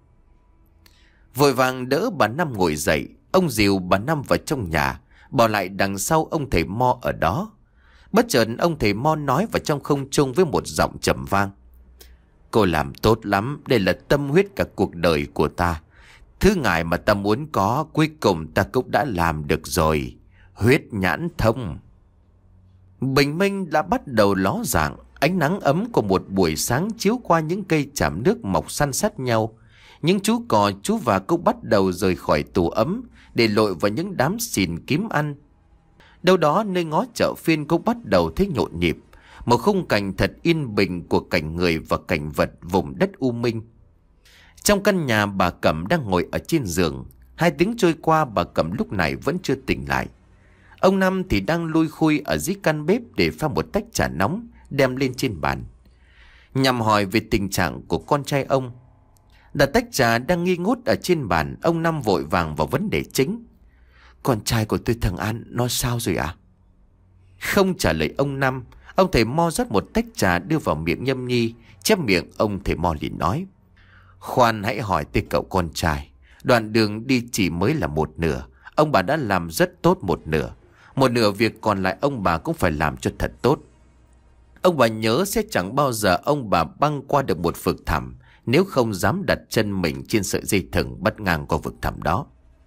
Vội vàng đỡ bà Năm ngồi dậy, ông dìu bà Năm vào trong nhà, bỏ lại đằng sau ông thầy Mo ở đó. Bất chợt ông thầy Mo nói vào trong không trung với một giọng trầm vang: Cô làm tốt lắm, đây là tâm huyết cả cuộc đời của ta. Thứ ngài mà ta muốn có cuối cùng ta cũng đã làm được rồi. Huyết nhãn thông. Bình minh đã bắt đầu ló dạng. Ánh nắng ấm của một buổi sáng chiếu qua những cây chàm nước mọc san sát nhau. Những chú cò chú và cũng bắt đầu rời khỏi tù ấm để lội vào những đám xìn kiếm ăn. Đâu đó nơi ngó chợ phiên cũng bắt đầu thấy nhộn nhịp. Một khung cảnh thật yên bình của cảnh người và cảnh vật vùng đất u minh. Trong căn nhà bà Cẩm đang ngồi ở trên giường. Hai tiếng trôi qua bà Cẩm lúc này vẫn chưa tỉnh lại. Ông Năm thì đang lui khui ở dưới căn bếp để pha một tách trà nóng đem lên trên bàn, nhằm hỏi về tình trạng của con trai ông. Đặt tách trà đang nghi ngút ở trên bàn, ông Năm vội vàng vào vấn đề chính: Con trai của tôi thằng An nó sao rồi ạ? Không trả lời ông Năm, ông thầy Mo rót một tách trà đưa vào miệng nhâm nhi. Chép miệng ông thầy Mo liền nói: Khoan hãy hỏi tới cậu con trai. Đoạn đường đi chỉ mới là một nửa. Ông bà đã làm rất tốt một nửa. Một nửa việc còn lại ông bà cũng phải làm cho thật tốt. Ông bà nhớ sẽ chẳng bao giờ ông bà băng qua được một vực thẳm nếu không dám đặt chân mình trên sợi dây thừng bắt ngang qua vực thẳm đó.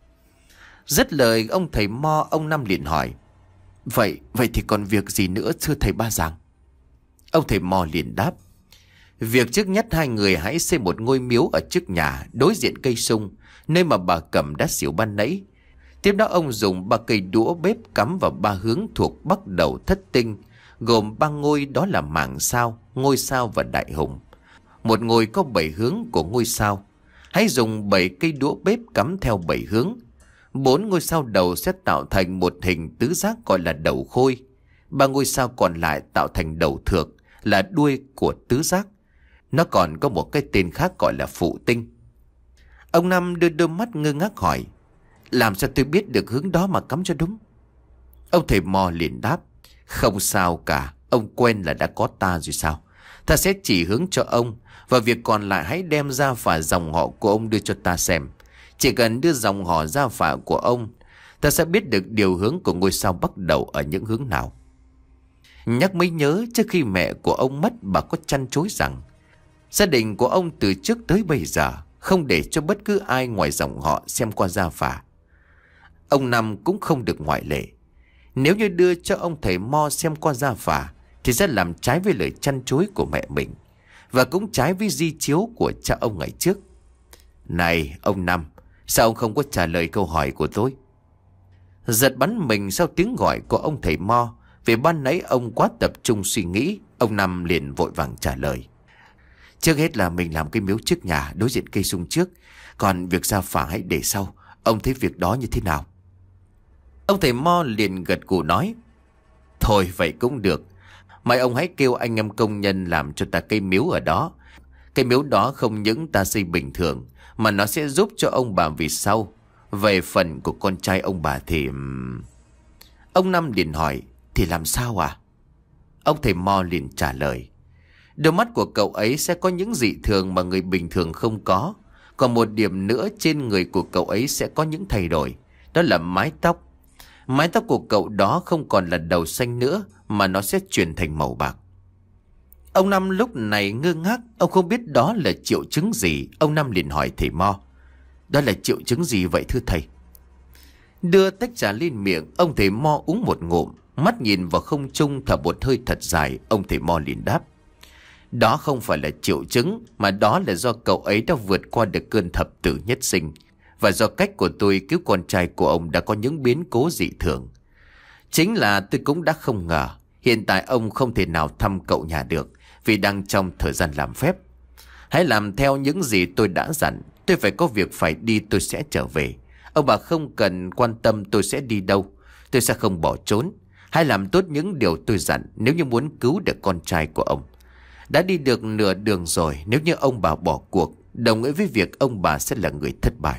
Dứt lời ông thầy Mo, ông Năm liền hỏi: Vậy, vậy thì còn việc gì nữa thưa thầy Ba Giàng? Ông thầy Mo liền đáp: Việc trước nhất hai người hãy xây một ngôi miếu ở trước nhà đối diện cây sung, nơi mà bà Cẩm đã xỉu ban nãy. Tiếp đó ông dùng ba cây đũa bếp cắm vào ba hướng thuộc bắc đầu thất tinh, gồm ba ngôi, đó là Màng Sao, Ngôi Sao và Đại Hùng. Một ngôi có bảy hướng của ngôi sao. Hãy dùng bảy cây đũa bếp cắm theo bảy hướng. Bốn ngôi sao đầu sẽ tạo thành một hình tứ giác gọi là đầu khôi. Ba ngôi sao còn lại tạo thành đầu thược, là đuôi của tứ giác. Nó còn có một cái tên khác gọi là phụ tinh. Ông Năm đưa đôi mắt ngơ ngác hỏi: Làm sao tôi biết được hướng đó mà cắm cho đúng? Ông thầy Mo liền đáp: Không sao cả, ông quen là đã có ta rồi sao? Ta sẽ chỉ hướng cho ông, và việc còn lại hãy đem ra phả dòng họ của ông đưa cho ta xem. Chỉ cần đưa dòng họ ra phả của ông, ta sẽ biết được điều hướng của ngôi sao bắt đầu ở những hướng nào. Nhắc mới nhớ, trước khi mẹ của ông mất, bà có trăn trối rằng gia đình của ông từ trước tới bây giờ không để cho bất cứ ai ngoài dòng họ xem qua gia phả. Ông Năm cũng không được ngoại lệ. Nếu như đưa cho ông thầy Mo xem qua gia phả thì sẽ làm trái với lời trăn trối của mẹ mình, và cũng trái với di chiếu của cha ông ngày trước. Này ông Năm, sao ông không có trả lời câu hỏi của tôi? Giật bắn mình sau tiếng gọi của ông thầy Mo. Vì ban nãy ông quá tập trung suy nghĩ, ông Năm liền vội vàng trả lời: Trước hết là mình làm cái miếu trước nhà đối diện cây sung trước, còn việc gia phả hãy để sau. Ông thấy việc đó như thế nào? Ông thầy Mo liền gật gù nói: Thôi vậy cũng được. Mai ông hãy kêu anh em công nhân làm cho ta cây miếu ở đó. Cây miếu đó không những ta xây bình thường, mà nó sẽ giúp cho ông bà vì sau. Về phần của con trai ông bà thì... Ông Năm liền hỏi, thì làm sao à? Ông thầy Mo liền trả lời, đôi mắt của cậu ấy sẽ có những dị thường mà người bình thường không có. Còn một điểm nữa, trên người của cậu ấy sẽ có những thay đổi. Đó là mái tóc. Mái tóc của cậu đó không còn là đầu xanh nữa, mà nó sẽ chuyển thành màu bạc. Ông Năm lúc này ngơ ngác, ông không biết đó là triệu chứng gì. Ông Năm liền hỏi thầy Mo, đó là triệu chứng gì vậy thưa thầy? Đưa tách trà lên miệng, ông thầy Mo uống một ngụm, mắt nhìn vào không trung thở một hơi thật dài. Ông thầy Mo liền đáp, đó không phải là triệu chứng, mà đó là do cậu ấy đã vượt qua được cơn thập tử nhất sinh. Và do cách của tôi cứu con trai của ông đã có những biến cố dị thường. Chính là tôi cũng đã không ngờ hiện tại ông không thể nào thăm cậu nhà được, vì đang trong thời gian làm phép. Hãy làm theo những gì tôi đã dặn. Tôi phải có việc phải đi, tôi sẽ trở về. Ông bà không cần quan tâm tôi sẽ đi đâu. Tôi sẽ không bỏ trốn. Hãy làm tốt những điều tôi dặn nếu như muốn cứu được con trai của ông. Đã đi được nửa đường rồi, nếu như ông bà bỏ cuộc, đồng nghĩa với việc ông bà sẽ là người thất bại.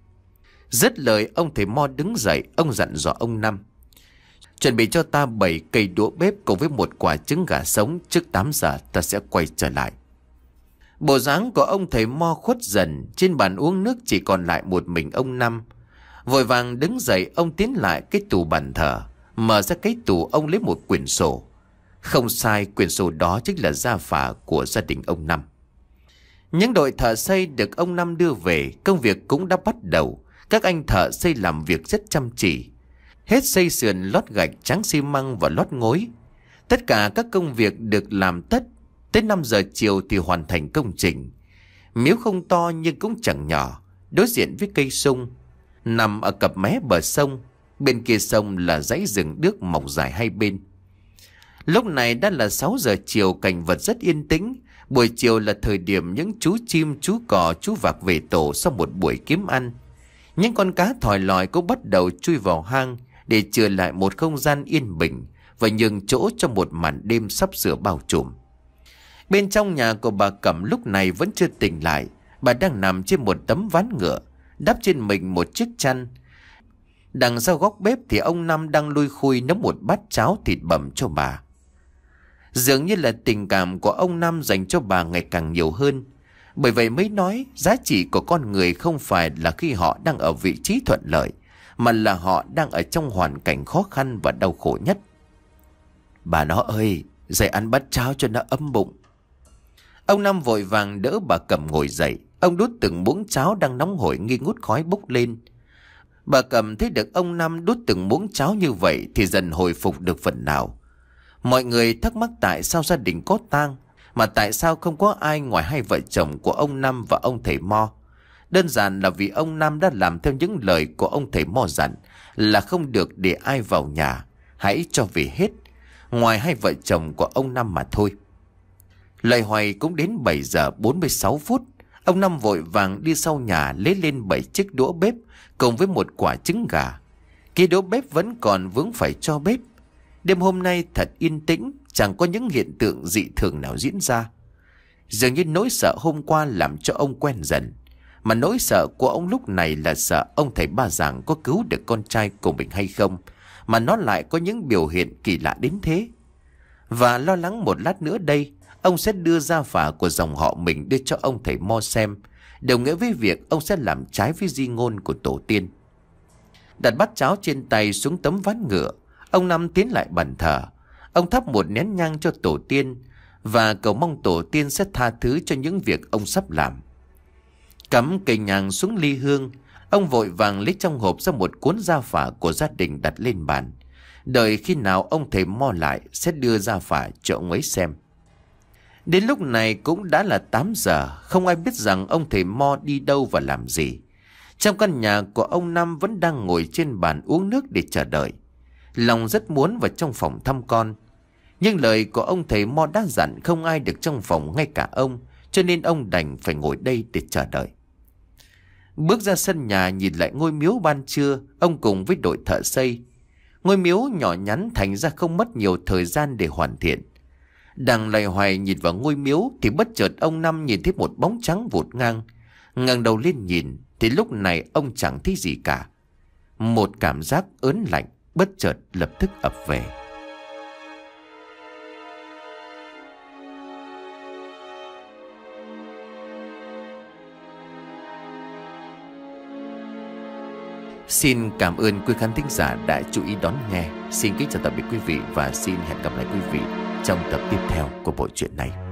Dứt lời, ông thầy Mo đứng dậy. Ông dặn dò ông Năm, chuẩn bị cho ta bảy cây đũa bếp cùng với một quả trứng gà sống. Trước tám giờ ta sẽ quay trở lại. Bộ dáng của ông thầy Mo khuất dần. Trên bàn uống nước chỉ còn lại một mình ông Năm. Vội vàng đứng dậy, ông tiến lại cái tủ bàn thờ. Mở ra cái tủ, ông lấy một quyển sổ. Không sai, quyển sổ đó chính là gia phả của gia đình ông Năm. Những đội thợ xây được ông Năm đưa về, công việc cũng đã bắt đầu. Các anh thợ xây làm việc rất chăm chỉ. Hết xây sườn, lót gạch, tráng xi măng và lót ngói. Tất cả các công việc được làm tất. Tới năm giờ chiều thì hoàn thành công trình. Miếu không to nhưng cũng chẳng nhỏ. Đối diện với cây sung, nằm ở cặp mé bờ sông. Bên kia sông là dãy rừng đước mọc dài hai bên. Lúc này đã là sáu giờ chiều, cảnh vật rất yên tĩnh. Buổi chiều là thời điểm những chú chim, chú cò, chú vạc về tổ sau một buổi kiếm ăn. Những con cá thòi lòi cũng bắt đầu chui vào hang để chừa lại một không gian yên bình và nhường chỗ cho một màn đêm sắp sửa bao trùm. Bên trong nhà của bà Cẩm lúc này vẫn chưa tỉnh lại. Bà đang nằm trên một tấm ván ngựa, đắp trên mình một chiếc chăn. Đằng sau góc bếp thì ông Năm đang lui khui nấu một bát cháo thịt bằm cho bà. Dường như là tình cảm của ông Năm dành cho bà ngày càng nhiều hơn. Bởi vậy mới nói giá trị của con người không phải là khi họ đang ở vị trí thuận lợi, mà là họ đang ở trong hoàn cảnh khó khăn và đau khổ nhất. Bà nó ơi, dậy ăn bát cháo cho nó ấm bụng. Ông Năm vội vàng đỡ bà Cẩm ngồi dậy. Ông đút từng muỗng cháo đang nóng hổi nghi ngút khói bốc lên. Bà Cẩm thấy được ông Năm đút từng muỗng cháo như vậy thì dần hồi phục được phần nào. Mọi người thắc mắc tại sao gia đình có tang, mà tại sao không có ai ngoài hai vợ chồng của ông Năm và ông thầy Mo. Đơn giản là vì ông Năm đã làm theo những lời của ông thầy Mo dặn là không được để ai vào nhà, hãy cho về hết, ngoài hai vợ chồng của ông Năm mà thôi. Lời hoài cũng đến bảy giờ bốn mươi sáu phút. Ông Năm vội vàng đi sau nhà lấy lên bảy chiếc đũa bếp cùng với một quả trứng gà. Cái đũa bếp vẫn còn vướng phải cho bếp. Đêm hôm nay thật yên tĩnh, chẳng có những hiện tượng dị thường nào diễn ra. Dường như nỗi sợ hôm qua làm cho ông quen dần. Mà nỗi sợ của ông lúc này là sợ ông thầy Ba Giàng có cứu được con trai của mình hay không, mà nó lại có những biểu hiện kỳ lạ đến thế. Và lo lắng một lát nữa đây, ông sẽ đưa gia phả của dòng họ mình đưa cho ông thầy Mo xem, đồng nghĩa với việc ông sẽ làm trái với di ngôn của tổ tiên. Đặt bát cháo trên tay xuống tấm ván ngựa, ông Năm tiến lại bàn thờ. Ông thắp một nén nhang cho tổ tiên và cầu mong tổ tiên sẽ tha thứ cho những việc ông sắp làm. Cắm cây nhang xuống ly hương, ông vội vàng lấy trong hộp ra một cuốn gia phả của gia đình đặt lên bàn. Đợi khi nào ông thầy Mo lại sẽ đưa gia phả cho ông ấy xem. Đến lúc này cũng đã là tám giờ, không ai biết rằng ông thầy Mo đi đâu và làm gì. Trong căn nhà của ông Năm vẫn đang ngồi trên bàn uống nước để chờ đợi. Lòng rất muốn vào trong phòng thăm con. Nhưng lời của ông thầy Mo đã dặn không ai được trong phòng ngay cả ông, cho nên ông đành phải ngồi đây để chờ đợi. Bước ra sân nhà nhìn lại ngôi miếu ban trưa, ông cùng với đội thợ xây. Ngôi miếu nhỏ nhắn thành ra không mất nhiều thời gian để hoàn thiện. Đang loay hoay nhìn vào ngôi miếu thì bất chợt ông Năm nhìn thấy một bóng trắng vụt ngang. Ngẩng đầu lên nhìn thì lúc này ông chẳng thấy gì cả. Một cảm giác ớn lạnh bất chợt lập tức ập về. Xin cảm ơn quý khán thính giả đã chú ý đón nghe. Xin kính chào tạm biệt quý vị và xin hẹn gặp lại quý vị trong tập tiếp theo của bộ truyện này.